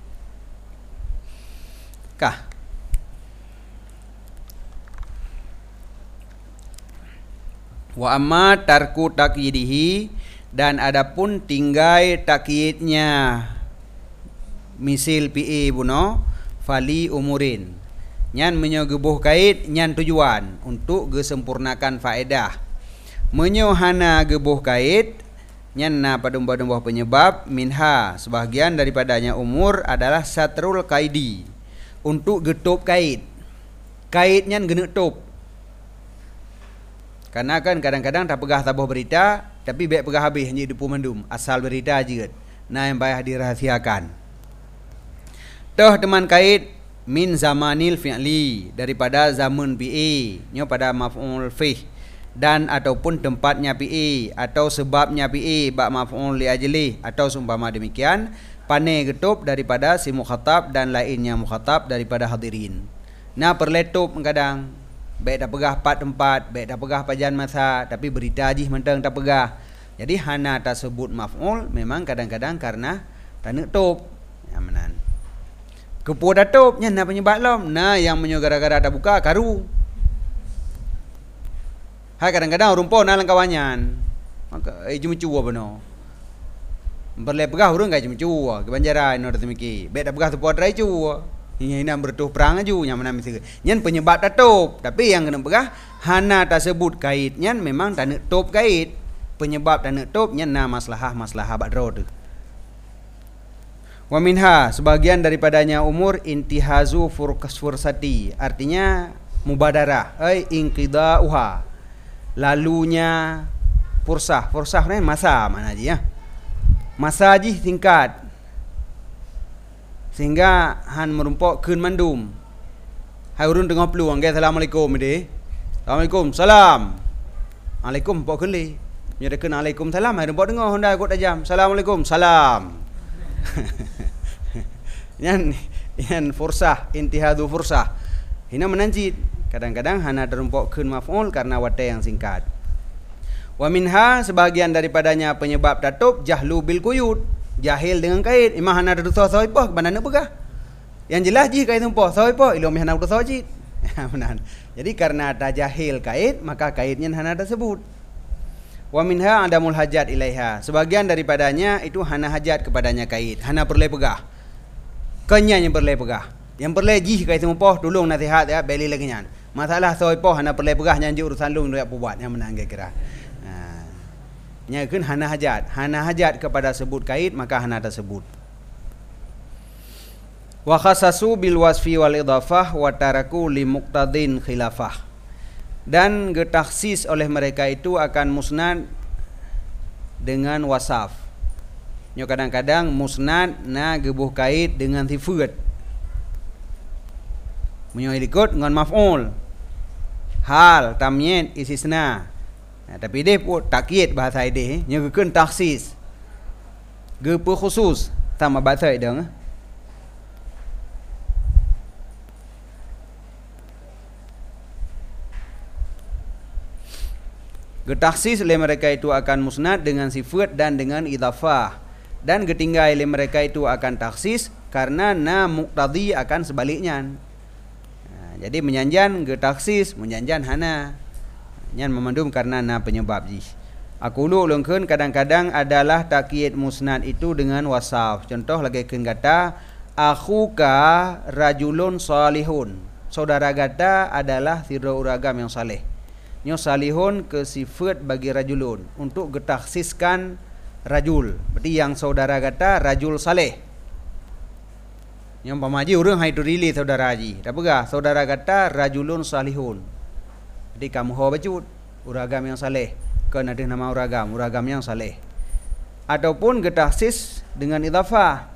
Kah? Wa amma tarku takyidihi, dan adapun tinggai takyidnya misil P A buno fali umurin nyan menyogebuh kait nyan tujuan untuk gesempurnakan faedah. Menyohana gebuh kait nyan na padum-padum penyebab minha sebahagian daripadanya umur adalah satrul kaidi untuk getup kait. kaitnya gena top. Karena kan kadang-kadang tak pegah tabuh berita, tapi baik pegah habis hanya depu mendum, asal berita aja. Nah yang payah dirahasiakan. Toh teman kait min zamanil fi'li, daripada zaman fi'i, nyo pada maf'ul fih, dan ataupun tempatnya fi'i atau sebabnya fi'i bak maf'ul li ajli, atau seumpama demikian pane getup daripada si mukhatab dan lainnya mukhatab daripada hadirin. Nah perletup kadang baik dah pegah pat tempat, baik dah pegah pajan masa, tapi berita jih mentang tak pegah. Jadi hana tersebut maf'ul memang kadang-kadang karena tak nak tup. Ya menan. Kepo dah tup nya nak penyebab lom. Nah yang menyo gara-gara tak buka karu. Hai kadang-kadang rumpau nak langkawanyan. Maka eh cuma cua beno. Berle pegah urang kai cuma cua, kebanjaran no temiki. Baik dah pegah tu pot rai cua. Ini nak bertuh perang aju yang mana mesti. Nyan penyebab tak tup, tapi yang kena pegah hana tersebut kaitnya memang tak nak tup kait. Penyebab tak nak tup nyan na maslahah-maslahah badro tu. Wa minha sebagian daripadanya umur intihazu furqas fursati, artinya mubadarah, ai inqidauha. Lalunya fursah, fursah ni masa mana aja ya. Masa aja singkat. Sehingga han merumpok keun mandum. Hai urun tengah peluang ke assalamualaikum ide. Assalamualaikum, salam. Alaikum pok keli. Nya de keun alaikum salam, hai rumpok dengar honda kot tajam. Assalamualaikum, salam. Yan yan fursah, intihadu fursah. Hina menanjid. Kadang-kadang hana terumpok keun maf'ul karena wate yang singkat. Wa minha sebagian daripadanya penyebab tatup jahlu bil quyud. Jahil dengan kait, imah hana ada dosa soipoh, bandana pegah. Yang jelas ji kait tumpah soipoh, ilmu hana dosa jid. Benar. Jadi karena ada jahil kait, maka kaitnya hana tersebut. Wa minha adamul hajat ilaiha. Sebagian daripadanya itu hana hajat kepadanya kait, hana perle pegah. Kenya yang perle pegah. Yang perle ji kait tumpah, tolong nasihat ya, beli lagi nyan. Masalah soipoh hana perle pegah nyanji urusan lung doyak buat yang menang kira. Nya kun hana hajat, hana hajat kepada sebut kait maka hana tersebut. Wa khassasu bil wasfi wal idhafah wa taraku li muqtadin khilafah. Dan getaksis oleh mereka itu akan musnad dengan wasaf. Nyo kadang-kadang musnad na gebuh kait dengan sifat. Menyo ikut dengan maf'ul. Hal, tamyiz, istisna. Nah, tapi dia pun takyid bahasa dia nya gekeun taksis. Gepe khusus sama bahasa dia. Getaksis oleh mereka itu akan musnad dengan sifat dan dengan idhafah, dan getinggal oleh mereka itu akan taksis karena na muqtadi akan sebaliknya. Nah, jadi menyanjan getaksis, menyanjan hana. Yang memandum karena na penyebab ji. Aku lu lengkeun kadang-kadang adalah takyid musnad itu dengan wasaf. Contoh lagi keun kata akhuka rajulun salihun. Saudara kata adalah sira uragam yang saleh. Nyo salihun ke sifat bagi rajulun untuk getaksiskan rajul. Berarti yang saudara kata rajul saleh. Yang pamaji urang hai tu rili saudara ji. Tak pegah saudara kata rajulun salihun. Jadi kamu ho bacut uragam yang saleh. Kan ada nama uragam, uragam yang saleh. Ataupun getaksis dengan idhafah.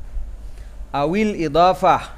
Awil idhafah.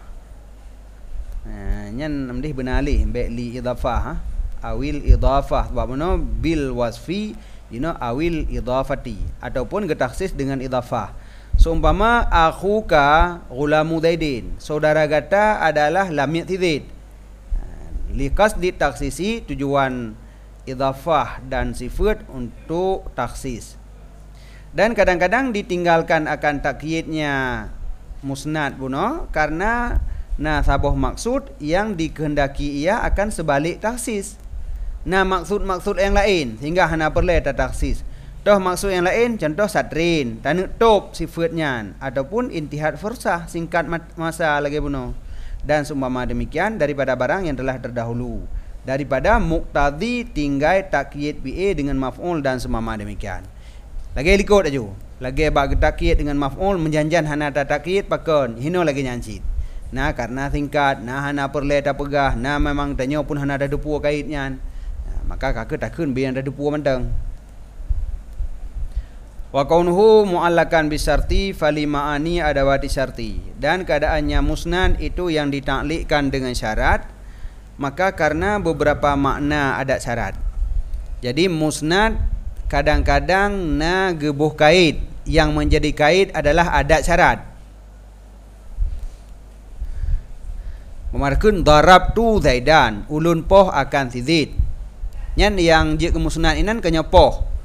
Nah, nyan amdih benali be li idhafah ha. Awil idhafah sebab mana bil wasfi you know awil idhafati ataupun getaksis dengan idhafah. Seumpama akhuka ghulamu zaidin. Saudara kata adalah lam yatidid. Likas di taksisi tujuan idhafah dan sifat untuk taksis. Dan kadang-kadang ditinggalkan akan takyidnya musnad buno karena nah sabuh maksud yang dikehendaki ia akan sebalik taksis. Nah maksud-maksud yang lain sehingga hana perlu taksis. Toh maksud yang lain contoh satrin, tanuk top sifatnya ataupun intihad fursah singkat masa lagi buno. Dan seumpama demikian daripada barang yang telah terdahulu, daripada muqtadi tinggal takyid ba dengan maf'ul dan seumpama demikian. Lagi likut aja. Lagi bagi takyid dengan maf'ul menjanjan hana takyid pakon hino lagi nyancit. Nah karena tingkat, nah hana perle tak pegah, nah memang tanya pun hana ada depu kaitnya. Nah, maka kakek takun biar ada depu mentang. Wa kaunuhu mu'allakan bisyarti falima'ani adawati syarti. Dan keadaannya musnad itu yang ditaklikkan dengan syarat, maka karena beberapa makna adat syarat. Jadi musnad kadang-kadang na gebuh kait, yang menjadi kait adalah adat syarat. Memarkun darabtu Zaidan, ulun poh akan si Zaid. Nyan yang je ke musnad inan kenya poh.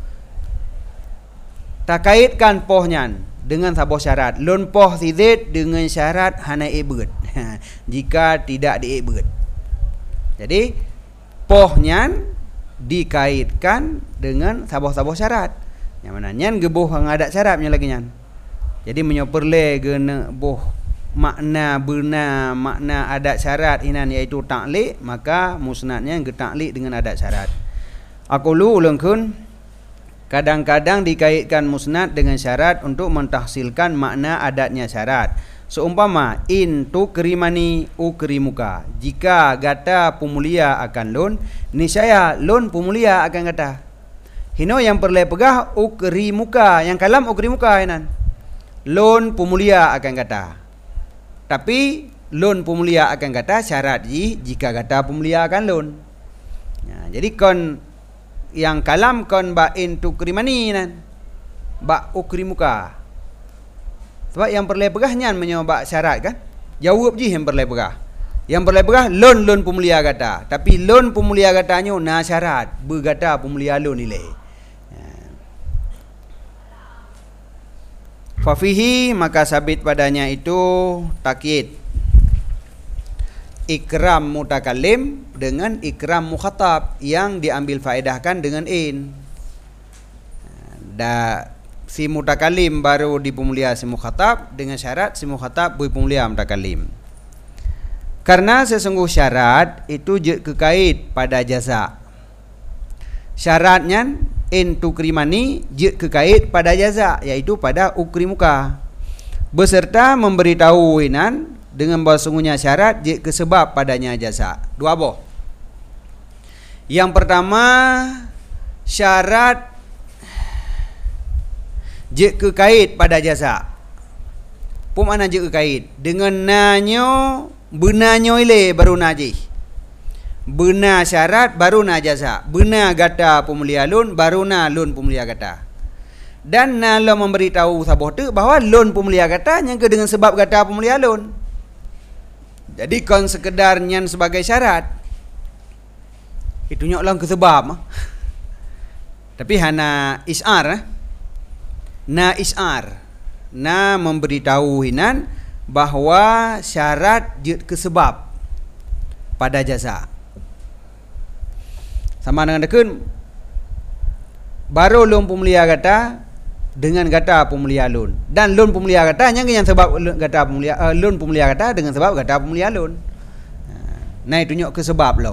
Tak kaitkan pohnyan dengan sabuh syarat. Lun poh si Zaid dengan syarat hana ibad. Jika tidak diibad. Jadi pohnyan dikaitkan dengan sabuh-sabuh syarat. Yang mana nyan gebuh ngadat syaratnya lagi nyan. Jadi menyoperle gena boh makna benar makna adat syarat inan iaitu taklik, maka musnadnya getaklik dengan adat syarat. Aku lu ulungkun kadang-kadang dikaitkan musnad dengan syarat untuk mentahsilkan makna adatnya syarat. Seumpama in tukrimani ukrimuka. Jika gata pumulia akan lun, niscaya lun pumulia akan gata. Hino yang perlu pegah ukrimuka, yang kalam ukrimuka inan. Lun pumulia akan gata. Tapi lun pumulia akan gata syarat ji jika gata pumulia akan lun. Nah, jadi kon yang kalam kon ba in tukrimani nan ba ukrimuka. Sebab yang perlu pegahnya menyoba syarat kan. Jawab je yang perlu pegah. Yang perlu pegah lon lon pemulia kata. Tapi lon pemulia katanya na syarat berkata pemulia lon nilai. Fa fihi maka sabit padanya itu takyid. Ikram mutakallim dengan ikram mukhatab yang diambil faedahkan dengan in. Da si mutakallim baru dipemulia si mukhatab dengan syarat si mukhatab dipemulia mutakallim. Karena sesungguh syarat itu je kekait pada jaza. Syaratnya in tukrimani je kekait pada jaza, yaitu pada ukrimuka. Beserta memberitahu inan dengan bahawa sungguhnya syarat je kesebab padanya jasa. Dua boh. Yang pertama syarat je kekait pada jasa. Pum mana je kekait dengan nanyo benanyo ile baru najih. Benar syarat baru na jasa. Benar gata pemulia lun baru na lun pemulia gata. Dan nalo memberitahu saboh tu bahawa lun pemulia gata yang ke dengan sebab gata pemulia lun. Jadi kon sekedar nyan sebagai syarat itu nyok lang kesebab. Tapi hana isar eh? Na isar, na memberitahu hinan bahawa syarat je kesebab pada jasa. Sama dengan dekun baru lun pemulia kata dengan kata pemulia lun, dan lun pemulia kata yang yang sebab kata pemulia uh, lun pemulia kata dengan sebab kata pemulia lun. Nah itu nyok ke sebab lom.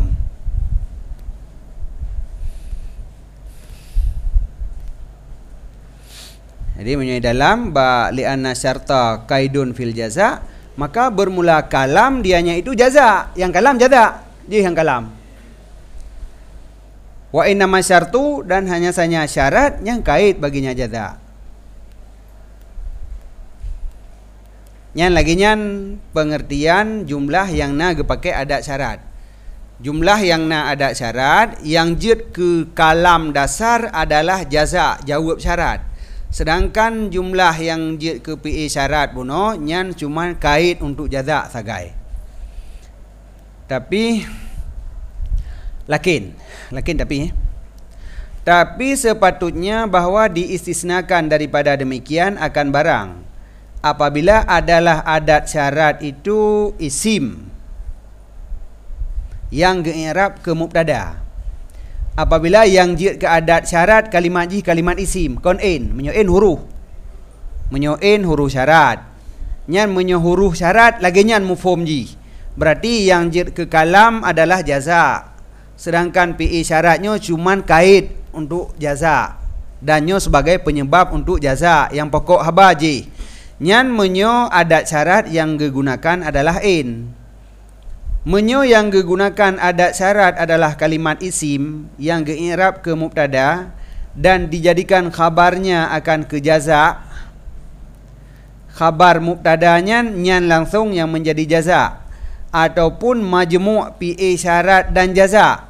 Jadi menyai dalam ba li'anna syarta kaidun fil jaza, maka bermula kalam dianya itu jaza, yang kalam jaza, jadi yang kalam. Wa inna masyartu dan hanya saja syarat yang kait baginya jaza. Yang lagi nyan pengertian jumlah yang na gepakai adat syarat. Jumlah yang na adat syarat yang jid ke kalam dasar adalah jaza, jawab syarat. Sedangkan jumlah yang jid ke P A syarat puno nyan cuma kait untuk jaza sagai. Tapi lakin, lakin tapi eh? Tapi sepatutnya bahawa diistisnakan daripada demikian akan barang apabila adalah adat syarat itu isim yang ge'irab ke mubtada. Apabila yang jid ke adat syarat kalimat ji kalimat isim kon in menyoin huruf menyoin huruf syarat nyan menyo huruf syarat lagi nyan mufhum ji, berarti yang jid ke kalam adalah jaza, sedangkan P I syaratnya cuman kait untuk jaza dan nyo sebagai penyebab untuk jaza yang pokok haba ji. Nyan menyo adat syarat yang digunakan adalah in. Menyo yang digunakan adat syarat adalah kalimat isim yang di'irab ke mubtada dan dijadikan khabarnya akan ke jaza. Khabar mubtadanya nyan langsung yang menjadi jaza ataupun majmu' pa syarat dan jaza.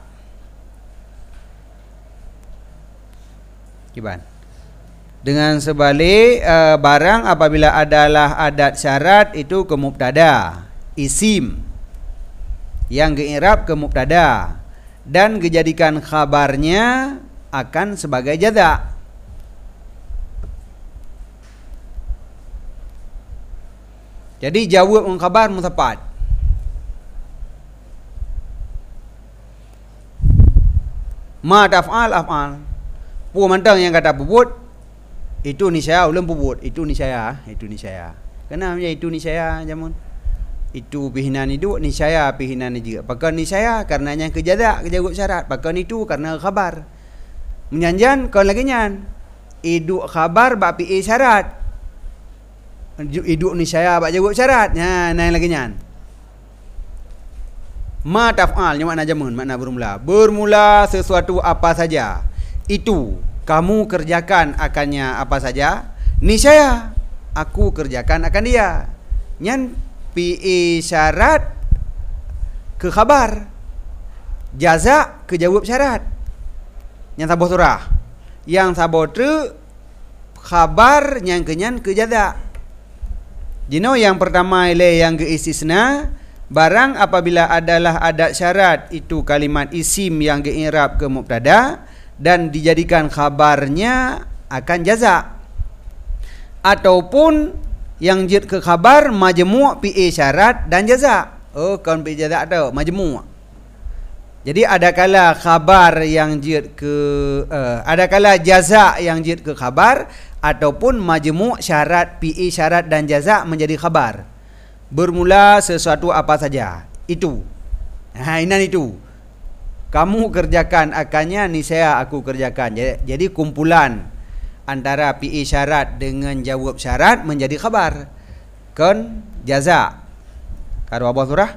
Kiban. Dengan sebalik uh, barang apabila adalah adat syarat itu ke mubtada, isim yang di'irab ke mubtada dan dijadikan khabarnya akan sebagai jaza. Jadi jawab khabar mutapat. Ma taf'al af'al. Pu mantang yang kata puput itu ni saya ulun puput, itu ni saya, itu ni saya. Kenapa ya itu ni saya jamun? Itu pihinan itu ni saya pihinan ni juga. Pakai ni saya karenanya kejaza kejawab syarat. Pakai itu karena khabar. Menyanjan kau lagi nyan. Iduk khabar bak pi syarat. Iduk ni saya bak jawab syarat. Ha naik lagi nyan. Ma taf'al nya makna jamun, makna bermula. Bermula sesuatu apa saja. Itu kamu kerjakan akannya apa saja. Ni saya aku kerjakan akan dia. Nyan pi syarat ke khabar. Jaza ke jawab syarat. Yang saboh surah. Yang saboh tu khabar yang kenyan ke jaza. Jino yang pertama ile yang ke istisna, barang apabila adalah adat syarat itu kalimat isim yang di'irab ke mubtada dan dijadikan khabarnya akan jaza. Ataupun yang jid ke khabar majmu' pi syarat dan jaza. Oh, kan pi jaza tu majmu'. Jadi ada kala khabar yang jid ke uh, ada kala jaza yang jid ke khabar ataupun majmu' syarat pi syarat dan jaza menjadi khabar. Bermula sesuatu apa saja. Itu. Ha inan itu. Kamu kerjakan akannya ni saya aku kerjakan. Jadi, jadi kumpulan antara pi syarat dengan jawab syarat menjadi khabar. Kan jaza. Karo apa surah?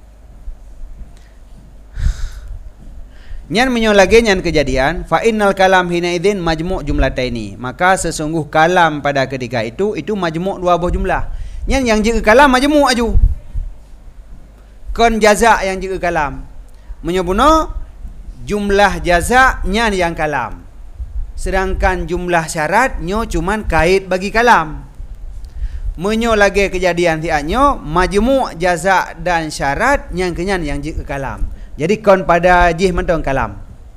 Nyan menyo lagi nyan kejadian fa innal kalam hina idzin majmu' jumlataini. Maka sesungguh kalam pada ketika itu itu majmu' dua buah jumlah. Nyan yang jika kalam majmu' aju. Kon jaza yang jika kalam. Menyobuno jumlah jaza nyan yang kalam. Sedangkan jumlah syarat nyo cuman kait bagi kalam. Menyo lagi kejadian tianyo majmu' jaza dan syarat nyan kenyan yang jika kalam. Jadi kon pada jih mentong kalam.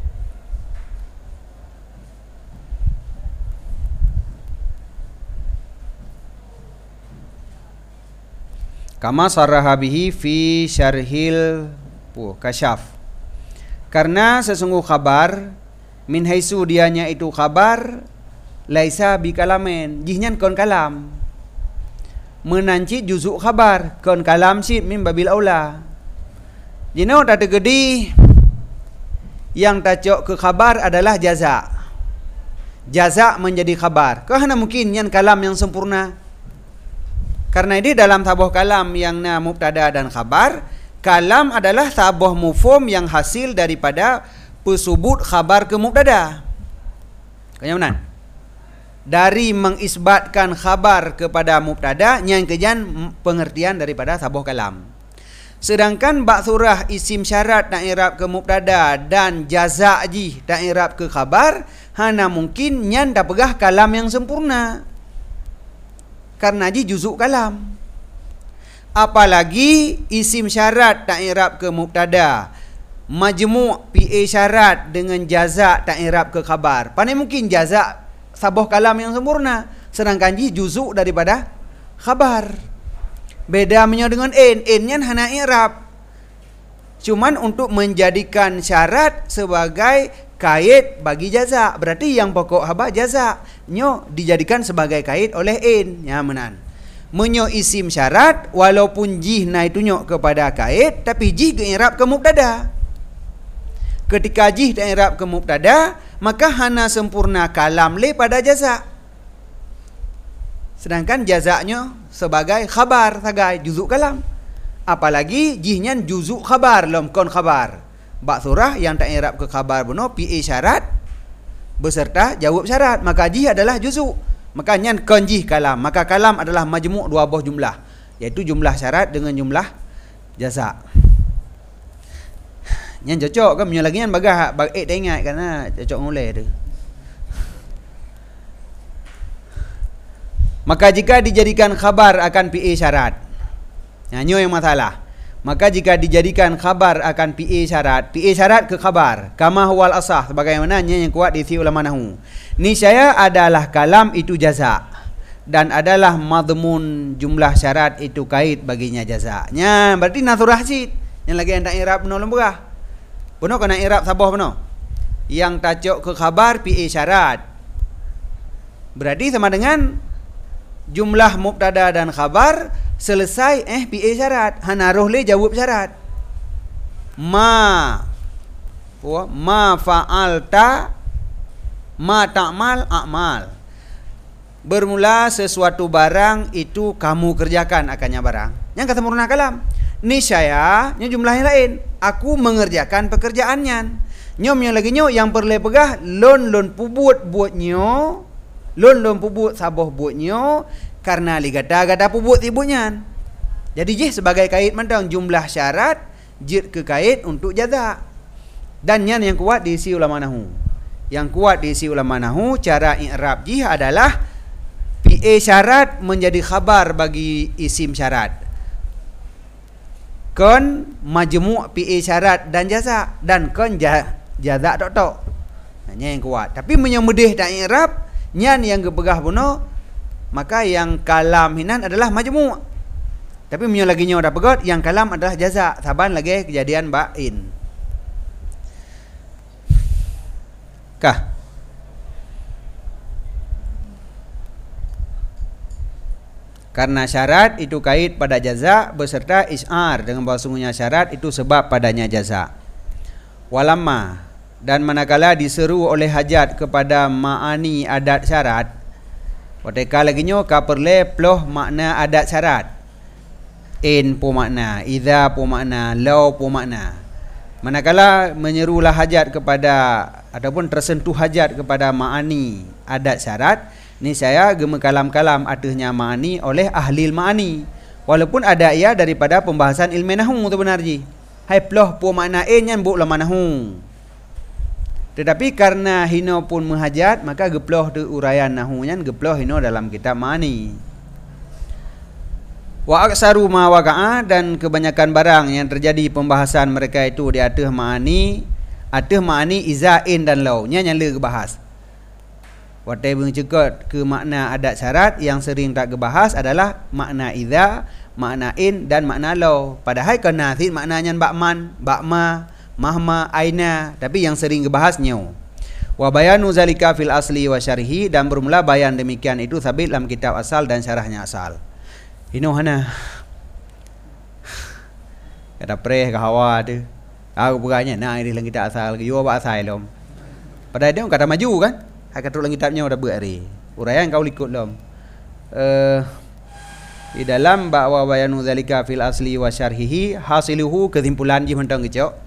Kama sarraha bihi fi syarhil puh kasyaf. Karena sesungguh khabar min haisu dianya itu khabar laisa bi kalamen, jihnya kon kalam. Menanci juzuk khabar kon kalam sid min babil aula. Jino tak tergedi yang tacok ke khabar adalah jaza. Jaza menjadi khabar. Kerana mungkin yang kalam yang sempurna. Karena ini dalam tabuh kalam yang na mubtada dan khabar, kalam adalah tabuh mufhum yang hasil daripada pesubut khabar ke mubtada. Kenyaman? Dari mengisbatkan khabar kepada mubtada yang kejan pengertian daripada tabuh kalam. Sedangkan bak surah isim syarat nak i'rab ke mubtada dan jaza ji nak i'rab ke khabar, hana mungkin nyan dah pegah kalam yang sempurna. Karena ji juzuk kalam. Apalagi isim syarat nak i'rab ke mubtada, majmu' pa syarat dengan jaza tak i'rab ke khabar. Pandai mungkin jaza sabuh kalam yang sempurna, sedangkan ji juzuk daripada khabar. Beda menyo dengan in, in-nya hana i'rab. Cuman untuk menjadikan syarat sebagai kait bagi jaza. Berarti yang pokok haba jaza nyo dijadikan sebagai kait oleh in. Ya menan. Menyo isim syarat walaupun jih na itu nyo kepada kait tapi jih ke i'rab ke mubtada. Ketika jih ke i'rab ke mubtada, maka hana sempurna kalam le pada jaza. Sedangkan jazaknya sebagai khabar sagai juzuk kalam. Apalagi jihnya juzuk khabar lom kon khabar. Bak surah yang tak i'rab ke khabar beno P A syarat beserta jawab syarat, maka jih adalah juzuk. Maka nyan kon jih kalam, maka kalam adalah majmuk dua buah jumlah, iaitu jumlah syarat dengan jumlah jazak. Nyan cocok kan punya lagi nyan bagah bag eh dah ingat kerana cocok mulai tu. Maka jika dijadikan khabar akan P A syarat, nah, nyo yang masalah. Maka jika dijadikan khabar akan P A syarat, P A syarat ke khabar, kama huwal asah, sebagaimana yang kuat di si ulama nahu. Niscaya adalah kalam itu jazak, dan adalah madmun jumlah syarat itu kait baginya jazaknya. Berarti nasurah sid. Yang lagi yang tak i'rab benar lemburah. Benar kena i'rab sabah benar. Yang tajuk ke khabar P A syarat. Berarti sama dengan jumlah mubtada dan khabar selesai eh P A syarat. Hanaruh le jawab syarat. Ma wa ma fa'alta ma ta'mal a'mal. Bermula sesuatu barang itu kamu kerjakan akannya barang. Yang kata murna kalam. Niscaya nya jumlahnya lain. Aku mengerjakan pekerjaannya. Nyom yang lagi nyo yang perle pegah lon lon pubut buat nyo. Lon lon pubut saboh buat nyo karena li gada-gada pubut ibunya. Jadi jih sebagai kait mandang jumlah syarat jid ke kait untuk jaza. Dan yang yang kuat diisi ulama nahu. Yang kuat diisi ulama nahu cara i'rab jih adalah P A syarat menjadi khabar bagi isim syarat. Kon majmu' P A syarat dan jaza, dan kon jaza tok tok. Hanya yang kuat. Tapi menyemedih dan i'rab nyan yang gepegah buno, maka yang kalam hinan adalah majmu'. Tapi punya lagi nya dah pegot, yang kalam adalah jaza. Saban lagi kejadian ba'in. Kah? Karena syarat itu kait pada jaza beserta is'ar, dengan bahwa sungguhnya syarat itu sebab padanya jaza. Walamma, dan manakala diseru oleh hajat kepada ma'ani adat syarat, wateka lagi nyo ka perle ploh makna adat syarat. In pu makna, idza pu makna, law pu makna. Manakala menyerulah hajat kepada ataupun tersentuh hajat kepada ma'ani adat syarat, ni saya gema kalam-kalam atahnya ma'ani oleh ahli ma'ani. Walaupun ada ia daripada pembahasan ilmu nahwu tu benar ji. Hai ploh pu makna in yang bu lama nahwu. Tetapi karena hino pun menghajat, maka geploh tu uraian nahwu nyan geploh hino dalam kitab ma'ani. Wa aksaru ma waqa'a, dan kebanyakan barang yang terjadi pembahasan mereka itu di atah ma'ani, atah ma'ani iza in dan law. Nya yang le bahas. Watai mengcekot ke makna adat syarat yang sering tak gebahas adalah makna idza, makna in dan makna law. Padahal kena nasid maknanya ba'man, ba'ma, mahma, aina, tapi yang sering gebahasnya. Wa bayanu zalika fil asli wa syarhi, dan bermula bayan demikian itu sabit dalam kitab asal dan syarahnya asal. Ino hana. Kata preh ke hawa tu. Aku pegahnya nah ini dalam kitab asal, yo ba asal lom. Padahal dia kata maju kan? Akan tulang kitabnya udah berari. Uraian kau likut lom. Uh, di dalam bahwa bayanu zalika fil asli wa syarhihi hasiluhu, kesimpulan ji mentang kecok.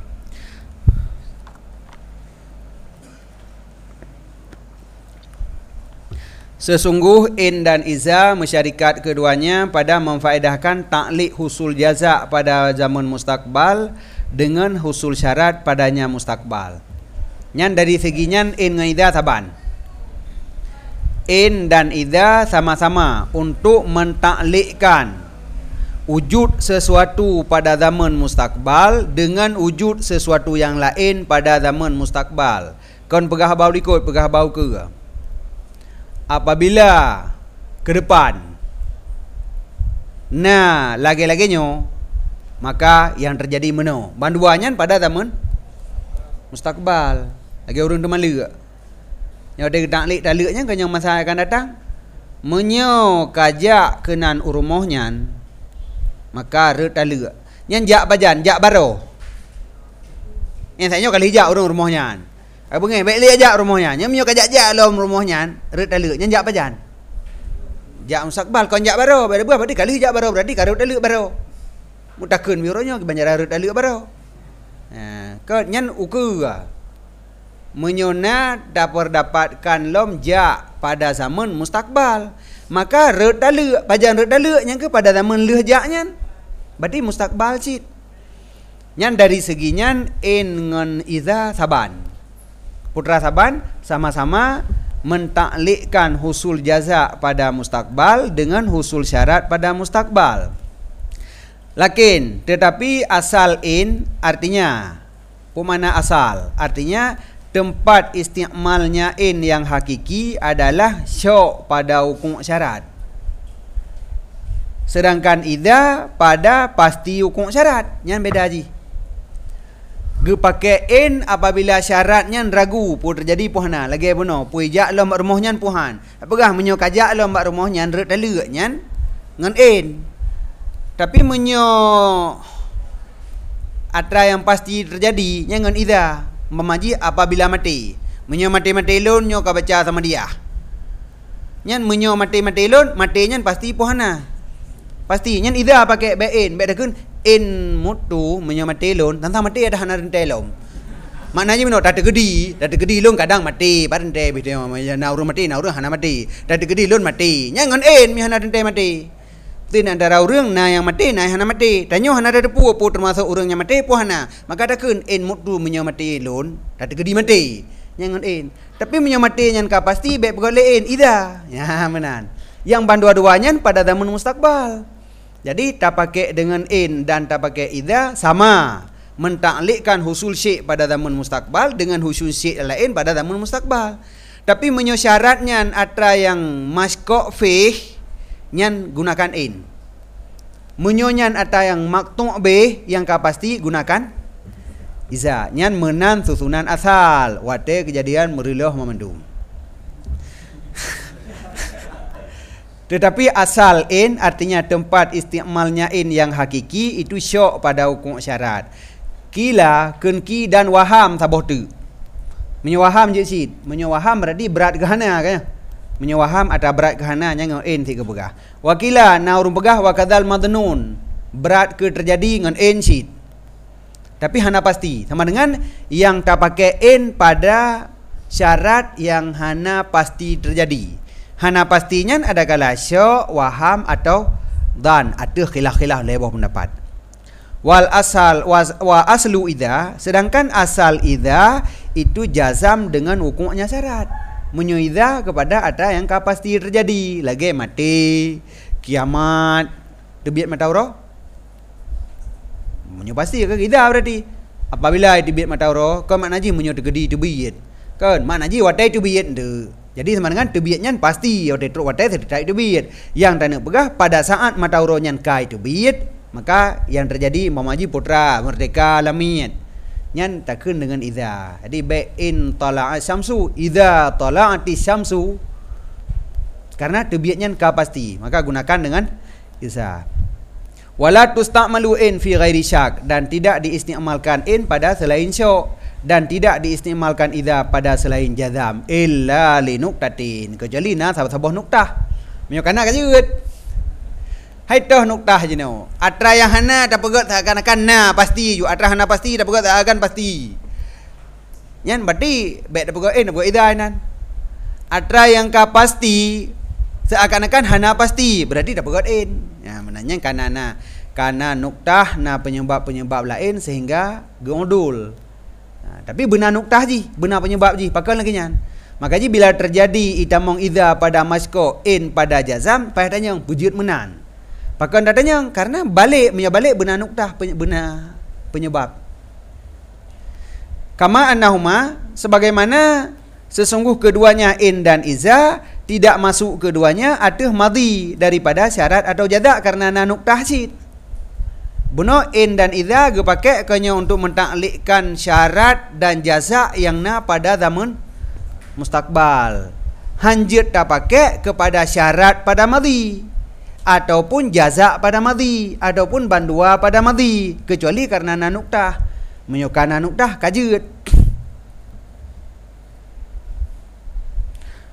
Sesungguh in dan iza masyarikat keduanya pada memfaedahkan taklik husul jaza pada zaman mustakbal dengan husul syarat padanya mustakbal. Nyan dari segi nyan in dengan idza saban. In dan idza sama-sama untuk mentaklikkan wujud sesuatu pada zaman mustakbal dengan wujud sesuatu yang lain pada zaman mustakbal. Kon pegah bau ikut pegah bau ke. Apabila ke depan, nah lagi-laginya, maka yang terjadi meno. Banduannya pada zaman mustakbal. Lagi orang teman lega. Yang ada taklik taliknya kan yang masa akan datang. Menyo kajak kenan urumohnya, maka re talega. Yang jak bajan, jak baro. Yang saya kali jak orang urumohnya. Apa ngai baik lihat jak rumahnya. Yang menyo kajak jak lom rumahnya, re talega. Yang jak bajan. ja mustakbal kon ja baro berarti berarti kali ja baro berarti karut daleu baro mutakun bironya banyak arut daleu baro ha ko nyan uku menyona dapat dapatkan lom ja pada zaman mustakbal maka rut daleu pajan rut daleu yang ke pada zaman leuh ja nyan berarti mustakbal cit nyan dari segi nyan in ngan iza saban putra saban sama-sama mentaklikkan husul jaza pada mustakbal dengan husul syarat pada mustakbal. Lakin tetapi asal in artinya pemana asal artinya tempat istimalnya in yang hakiki adalah syok pada hukum syarat. Sedangkan idza pada pasti hukum syarat. Yang beda haji. Ge pakai in apabila syaratnya ragu pun terjadi puhana lagi benar pui jak lo mak rumahnya puhan apakah menyo kajak lo mak rumahnya rek dalek nyan ngan in tapi menyo atra yang pasti terjadi nyan ngan idza memaji apabila mati menyo mati-mati lon nyo ka baca sama dia nyan menyo mati-mati lon mati nyan pasti puhana pasti nyan idza pakai bain baik dakun in mutu menyamatelon tentang mati ada hana rentelom maknanya mino dak gedi dak gedi lon kadang mati barente bide ya nauru mati nauru hana mati dak gedi lon mati nyangon in mi hana rente mati tin antara urang na yang mati na hana mati tanyo hana ada pu pu termasuk urang yang mati pu hana maka dakun in mutu menyamatilon dak gedi mati nyangon in tapi menyamati nyan ka pasti baik begole in ida ya menan yang bandua-duanya pada zaman mustakbal. Jadi tak pakai dengan in dan tak pakai idza sama mentaklikkan husul syai' pada zaman mustakbal dengan husul syai' lain pada zaman mustakbal. Tapi menyo syaratnya atra yang maskok fih nyan gunakan in. Menyo nyan atra yang maktu' bih yang ka pasti gunakan iza. Nyan menan susunan asal wate kejadian meriloh memendum. Tetapi asal in artinya tempat istimalnya in yang hakiki itu syok pada hukum syarat. Kila, kenki dan waham saboh tu. Menyawaham je sid. Menyawaham berarti berat gehana kan? Menyawaham ada berat gehana yang in tiga pegah. Wakila naurun pegah wakadal madnun. Berat ke terjadi dengan in sid. Tapi hana pasti sama dengan yang tak pakai in pada syarat yang hana pasti terjadi. Hana pastinya ada kala syok, waham atau dan ada khilaf-khilaf lebih pendapat. Wal asal was, wa aslu idza sedangkan asal idza itu jazam dengan hukumnya syarat. Menyo idza kepada ada yang pasti terjadi, lagi mati, kiamat, tebiat matauro. Menyo pasti ke idza berarti. Apabila tebiat matauro, kau makna ji menyo tegedi tebiat. Kan makna ji watai tebiat de. Jadi sama dengan tebiatnya pasti watai truk watai tidak tebiat. Yang tanda pegah pada saat matauronya kai tebiat, maka yang terjadi mamaji putra merdeka lamiyat. Nyan takun dengan idza. Jadi ba in tala'a syamsu idza tala'ati syamsu. Karena tebiatnya ka pasti, maka gunakan dengan idza. Wala tusta'malu in fi ghairi syak dan tidak diistimalkan in pada selain syok. Dan tidak diistimalkan idza pada selain jazam illa li nuqtatin kecuali na sabah nuktah menyokana kajut hai toh nuktah jeno atra yang hana tak pegat tak akan akan na pasti ju atra hana pasti tak pegat tak akan pasti nyan berarti baik tak pegat eh nak idza nan atra yang ka pasti seakan-akan hana pasti berarti tak pegat in ya menanya kana na kana nuktah na penyebab-penyebab lain sehingga gondul. Tapi benar nuktah ji, benar penyebab ji, pakai lagi nyan. Maka ji bila terjadi itamong idza pada masko in pada jazam, payah tanya wujud menan. Pakai datanya karena balik menyabalik benar nuktah benar penyebab. Kama annahuma sebagaimana sesungguh keduanya in dan iza tidak masuk keduanya atuh madhi daripada syarat atau jaza karena na nuktah sid. Buno in dan idza ge pakai kanya untuk mentaklikkan syarat dan jaza yang na pada zaman mustakbal. Hanjit tak pakai kepada syarat pada madhi ataupun jaza pada madhi ataupun bandua pada madhi kecuali karena na nuktah. Menyukan na nuktah kajut.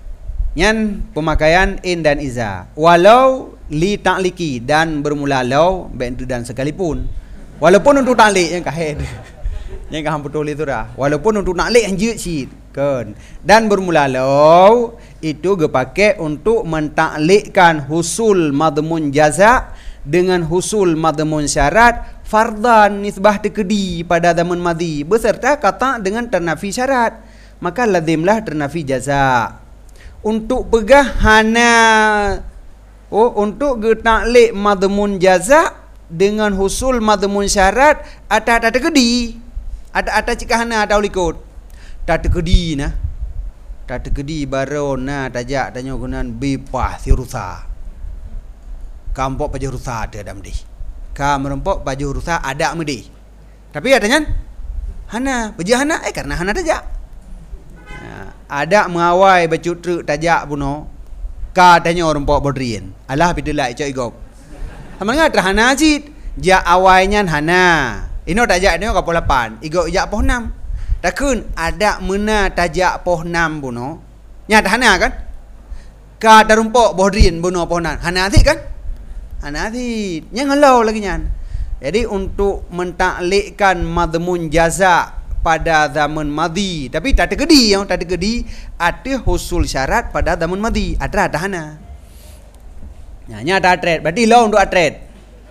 Nyan pemakaian in dan iza. Walau li ta'liki dan bermula law bentu dan sekalipun. Walaupun untuk ta'lik yang kahid. Yang kaham betul itu dah. Walaupun untuk ta'lik yang jut syid. Kan. Dan bermula law itu dipakai untuk mentaklikkan husul madmun jaza dengan husul madmun syarat fardan nisbah tekedi pada zaman madi beserta kata dengan ternafi syarat. Maka lazimlah ternafi jaza. Untuk pegah hana oh untuk getaklik madmun jaza dengan husul madmun syarat ada ada tekedi ada ada cika hana ada ulikut tak tekedi nah tak tekedi baron nah tajak tanya gunan bipah sirusa kampok paju rusa ada dalam di ka merempok paju rusa ada medi tapi adanya hana paju hana eh karena hana tajak ada mengawai bacutru tajak buno ka tanya orang pok bodrien alah bidelai cok igok sama ngah terhana jid ja awainya hana ino tajak ino kapol lapan igok jak poh enam takun ada mena tajak poh enam buno nya hana kan ka darumpok bodrien buno poh enam hana ti kan hana ti nya ngelau lagi nyan. Jadi untuk mentaklikkan madmun jaza pada zaman madi tapi tak tergedi yang tak tergedi ada husul syarat pada zaman madi ada ada hana nya ada atret berarti law untuk atret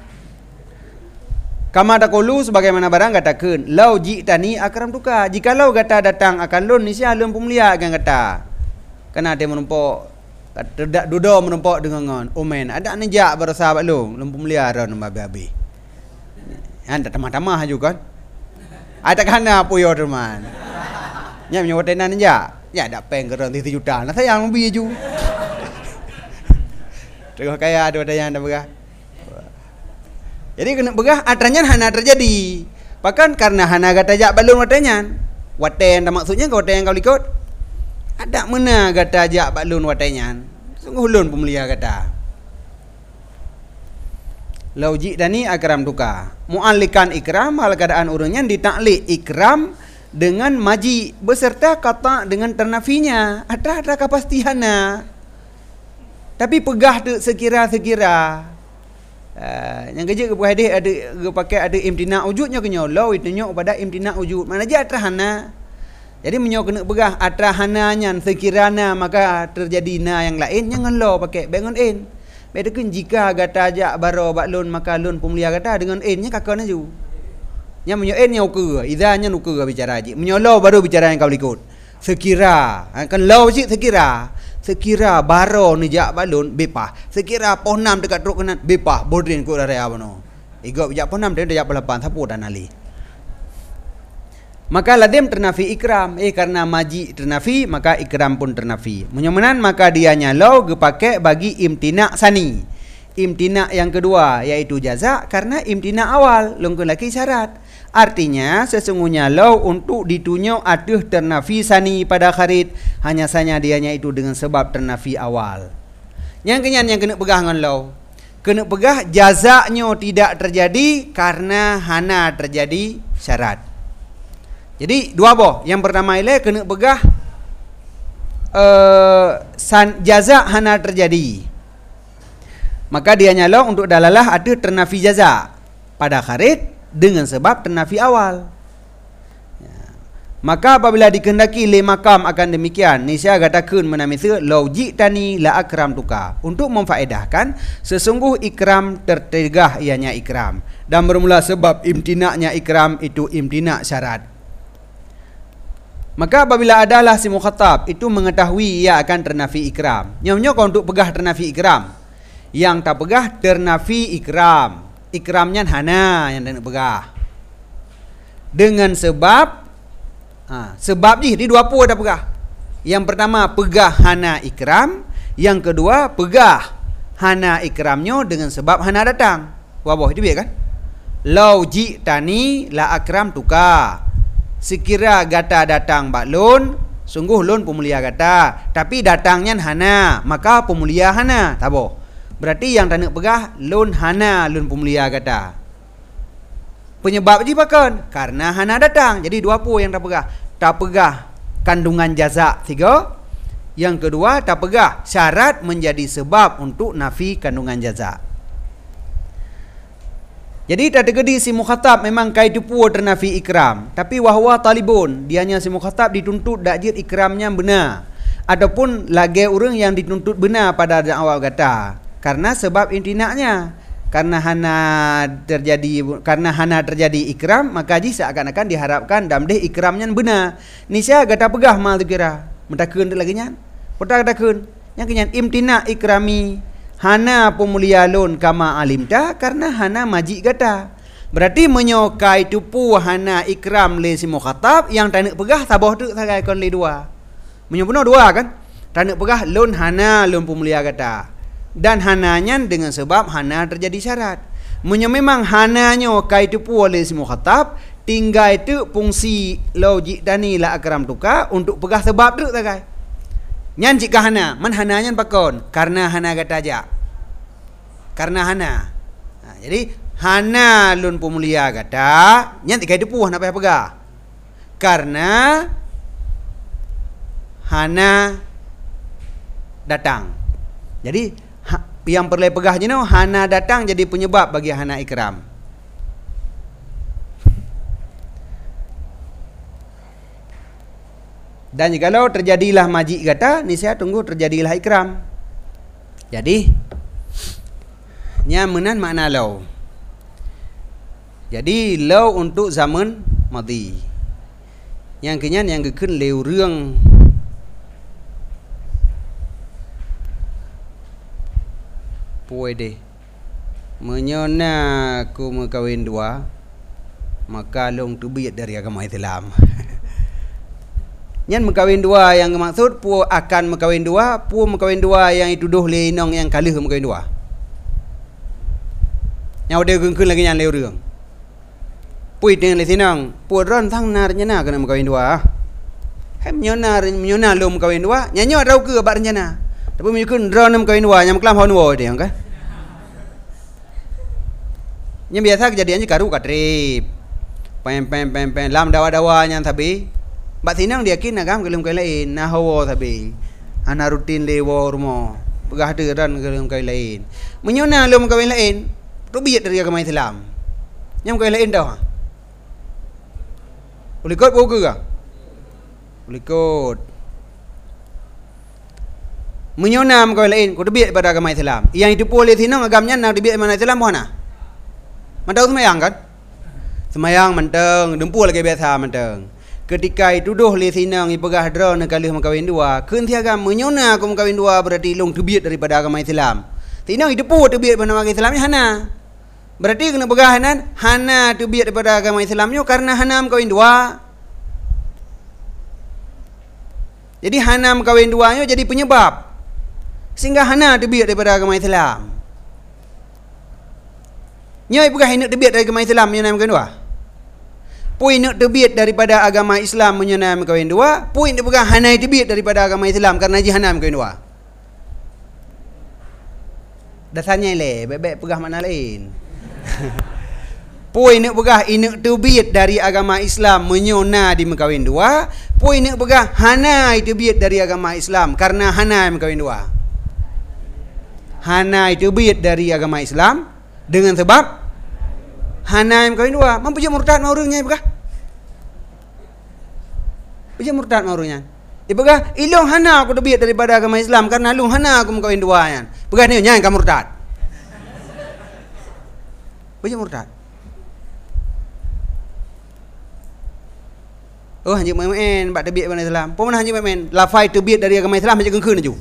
kama taqulu sebagaimana barang katakan law ji'tani akram tuka jika law kata datang akan lun ni sia lun pemulia akan kata kena dia menumpuk tidak dudo menumpuk dengan ngon omen ada nejak bersahabat lun lun pemulia ron babi-babi anda tamah-tamah juga kan ada kana puyo teman. Nya menyo tenan aja. Ya ada peng geron tiga juta. Nah sayang lebih ju. Tengok kaya ada yang ada begah. Jadi kena begah atranya hana terjadi. Bahkan karena hana kata jak balun watanya. Waten dah maksudnya kau waten kau likut. Ada mana kata jak balun watanya. Sungguh lun pemulia kata. Lauji dani akram tuka mu'allikan ikram hal keadaan urunnya ditaklik ikram dengan maji beserta kata dengan ternafinya ada ada kepastiannya tapi pegah tu sekira-sekira uh, yang kerja ke hadis ada ke pakai ada imtina wujudnya kenyo lau itu nyok pada imtina wujud mana je atrahana jadi menyo kena pegah atrahananya sekiranya maka terjadi na yang lain yang lau pakai bangun in bedakan jika gata ajak baro baklun maka lun pemulia kata dengan in nya kakak naju nya menyo in nya ukur idanya ukur bicara haji menyo law baru bicara yang kau likut sekira kan law sih sekira sekira baro ni jak balun bepah sekira poh enam dekat truk kanan bepah bodrin ku area bono igok jak poh enam dia jak lapan sapu dan ali maka lazim ternafi ikram eh karena maji ternafi maka ikram pun ternafi menyomenan maka dianya law dipakai bagi imtina sani imtina yang kedua yaitu jaza karena imtina awal lungkun lagi syarat artinya sesungguhnya law untuk ditunjuk atuh ternafi sani pada kharid hanya saja dianya itu dengan sebab ternafi awal yang kenyan yang kena pegah dengan law kena pegah jazanya tidak terjadi karena hana terjadi syarat. Jadi dua boh. Yang pertama ile kena pegah uh, san jaza hana terjadi. Maka dia nyala untuk dalalah ada ternafi jaza pada kharid dengan sebab ternafi awal. Ya. Maka apabila dikehendaki le makam akan demikian, nisya katakan menamisa lauji tani la akram tuka untuk memfaedahkan sesungguh ikram tertegah ianya ikram dan bermula sebab imtinaknya ikram itu imtinak syarat. Maka apabila adalah si mukhatab itu mengetahui ia akan ternafi ikram. Nyonya kau untuk pegah ternafi ikram. Yang tak pegah ternafi ikram. Ikramnya hana yang nak pegah. Dengan sebab ha, sebab ni di dua apa dah pegah. Yang pertama pegah hana ikram, yang kedua pegah hana ikramnya dengan sebab hana datang. Wabah itu biar kan? Lau ji tani la akram tuka. Sekira gata datang baklun, sungguh lun pemulia gata. Tapi datangnya hana, maka pemulia hana. Tabo. Berarti yang tak nak pegah lun hana lun pemulia gata. Penyebab je pakan karena hana datang. Jadi dua apa yang tak pegah. Tak pegah kandungan jaza tiga. Yang kedua, tak pegah syarat menjadi sebab untuk nafi kandungan jaza. Jadi tak tergedi si mukhatab memang kai tipu ternafi ikram, tapi wahwa talibun, dianya si mukhatab dituntut dakjit ikramnya benar, ataupun lagi orang yang dituntut benar pada awal kata, karena sebab intinaknya, karena hana terjadi karena hana terjadi ikram, maka ji seakan-akan diharapkan damdeh ikramnya benar. Ni sia kata pegah mal tu kira, mentakun tu lagi nya, potak takun, yang kenyan imtina ikrami hana pemulialun kama alimta, karena hana majik kata. Berarti menyokai tupu hana ikram le si mukhatab yang tak nak pegah tabah tu sagai kon le dua. Menyobuno dua kan? Tak nak pegah lun hana lun pemulia kata. Dan hananya dengan sebab hana terjadi syarat. Menyo memang hananya kai tupu le si mukhatab, tinggal itu fungsi logik dani la akram tuka untuk pegah sebab tu sagai. Nyan jika hana, man hana nyan pakon, karena hana kata aja, karena hana. Nah, jadi hana lun pemulia kata, nyan tikai depuh nak payah pegah, karena hana datang. Jadi ha, yang perlu pegah je no, hana datang jadi penyebab bagi hana ikram. Dan jikalau terjadilah majik kata, ni saya tunggu terjadilah ikram. Jadi nyamenan makna law. Jadi law untuk zaman madi. Yang kenyan yang gekun leu reung puede menyona ku mengkawin dua, maka long tubiat dari agama Islam. Nyan mengkawin dua yang maksud pu akan mengkawin dua, pu mengkawin dua yang dituduh le nong yang kalih mengkawin dua. Yang dia gengkeun lagi nyan leu reung. Pui dengan le sinang, pu ron thang nar nyana kena mengkawin dua. Hai menyona menyona lu mengkawin dua, nyanyo rau ke bar nyana. Tapi menyukun ron mengkawin dua yang kelam hon wo dia kan. Yang biasa kejadiannya karu katrip. Pem pem pem pem lam dawa-dawa nyan tabi. Bak sinang dia kin agam kelum kai lain na hawo tabi. Ana rutin lewo rumo. Pegah deran kelum kai lain. Menyona lum kai lain. Rubiat dari agama Islam. Nyam kai lain dah. Boleh kot buku ke? Boleh kot. Menyona kai lain ko rubiat pada agama Islam. Yang itu boleh sinang agamnya nak rubiat mana Islam mana? Mantau semayang kan? Semayang manteng, dempul lagi biasa manteng. Ketika itu doh le sinang ipegah dra nak kalih mengkawin dua, keun tiaga menyona aku mengkawin dua berarti long terbiat daripada agama Islam. Sinang itu pun terbiat pada agama Islam ni hana. Berarti kena pegah hanan hana terbiat daripada agama Islamnya karena hana mengkawin dua. Jadi hana mengkawin duanya jadi penyebab sehingga hana terbiat daripada agama Islam. Nyai pegah hendak terbiat dari agama Islam menyona mengkawin dua. Poin nak terbiat daripada agama Islam menyona mengkawin dua, poin dia pegang hanai terbiat daripada agama Islam kerana ji hana mengkawin dua. Dasarnya le, baik-baik pegah makna lain. Poin nak pegang inak terbiat dari agama Islam menyona di mengkawin dua, poin nak pegang hanai terbiat dari agama Islam kerana hana mengkawin dua. Hanai terbiat dari agama Islam dengan sebab hana mengkawin dua, mampu je murtad mau orangnya begah. Je murtad mau orangnya. Ibegah ilung hana aku terbiat daripada agama Islam karena ilung hana aku mengkawin dua yan. Begah ni nyai kamu murtad. Je murtad. Oh hanjik main-main bak terbiat agama Islam. Pun hanjik main-main lafai terbiat dari agama Islam macam keun ju.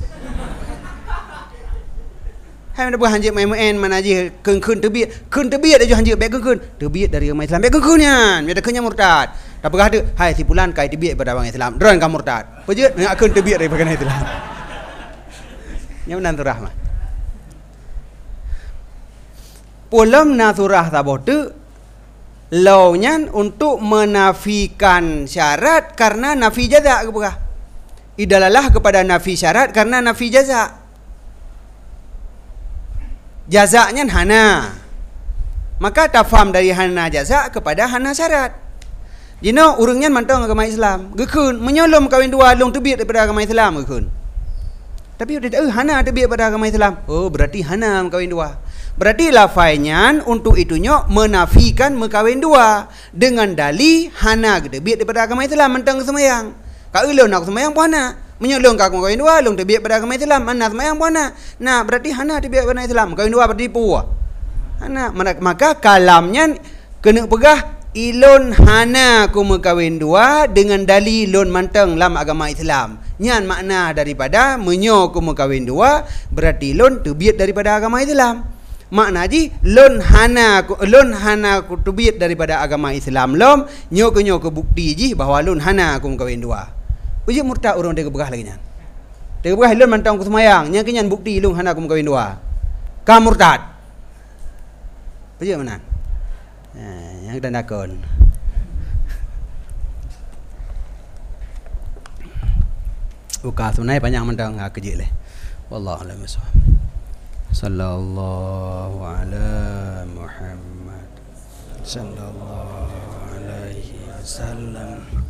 Hai mana buat hanjik main-main mana aja keun-keun terbiat, keun terbiat aja hanjik baik keun-keun. Terbiat dari agama Islam, baik keun-keunnya. Biar keunnya murtad. Tak pegah tu, hai si fulan kai terbiat pada agama Islam. Dron kamu murtad. Pejut nak keun terbiat dari agama Islam. Yang nan surah mah. Polam na surah tabah tu launya untuk menafikan syarat karena nafi jaza ke pegah. Idalalah kepada nafi syarat karena nafi jaza. Jazaknya hana, maka tafam dari hana jazak kepada hana syarat. Jino urangnya mantong agama Islam, gekun menyolong kawin dua long terbiat daripada agama Islam gekun. Tapi dia eh hana terbiak pada agama Islam. Oh, berarti hana kahwin dua. Berarti lafaznya untuk itunya menafikan berkahwin dua dengan dalil hana terbiak daripada agama Islam mentang semayang. Kau ilon aku semayang pun hana. Menyolong aku kahwin dua long terbiak pada agama Islam. Mana semayang pun hana. Nah, berarti hana terbiak pada Islam. Kahwin dua berarti puah. Hana, maka kalamnya kena pegah ilon hana ku mengkahwin dua dengan dalil ilon manteng dalam agama Islam. Nyan makna daripada menyo ku mengkahwin dua berarti ilon terbiat daripada agama Islam. Makna ji lon hana ku lon hana ku terbiat daripada agama Islam lom nyo ku nyo ku bukti ji bahawa lon hana ku mengkahwin dua. Uji murtad orang dia begah lagi nyan. Dia begah ilon manteng ku semayang nyan kenyan bukti lon hana ku mengkahwin dua. Ka murtad. Uji mana? Ha, yang dan dakon. Buka sunai panjang mendang ha kerja leh. Wallahu a'lam bissawab. Sallallahu ala Muhammad sallallahu alaihi wasallam.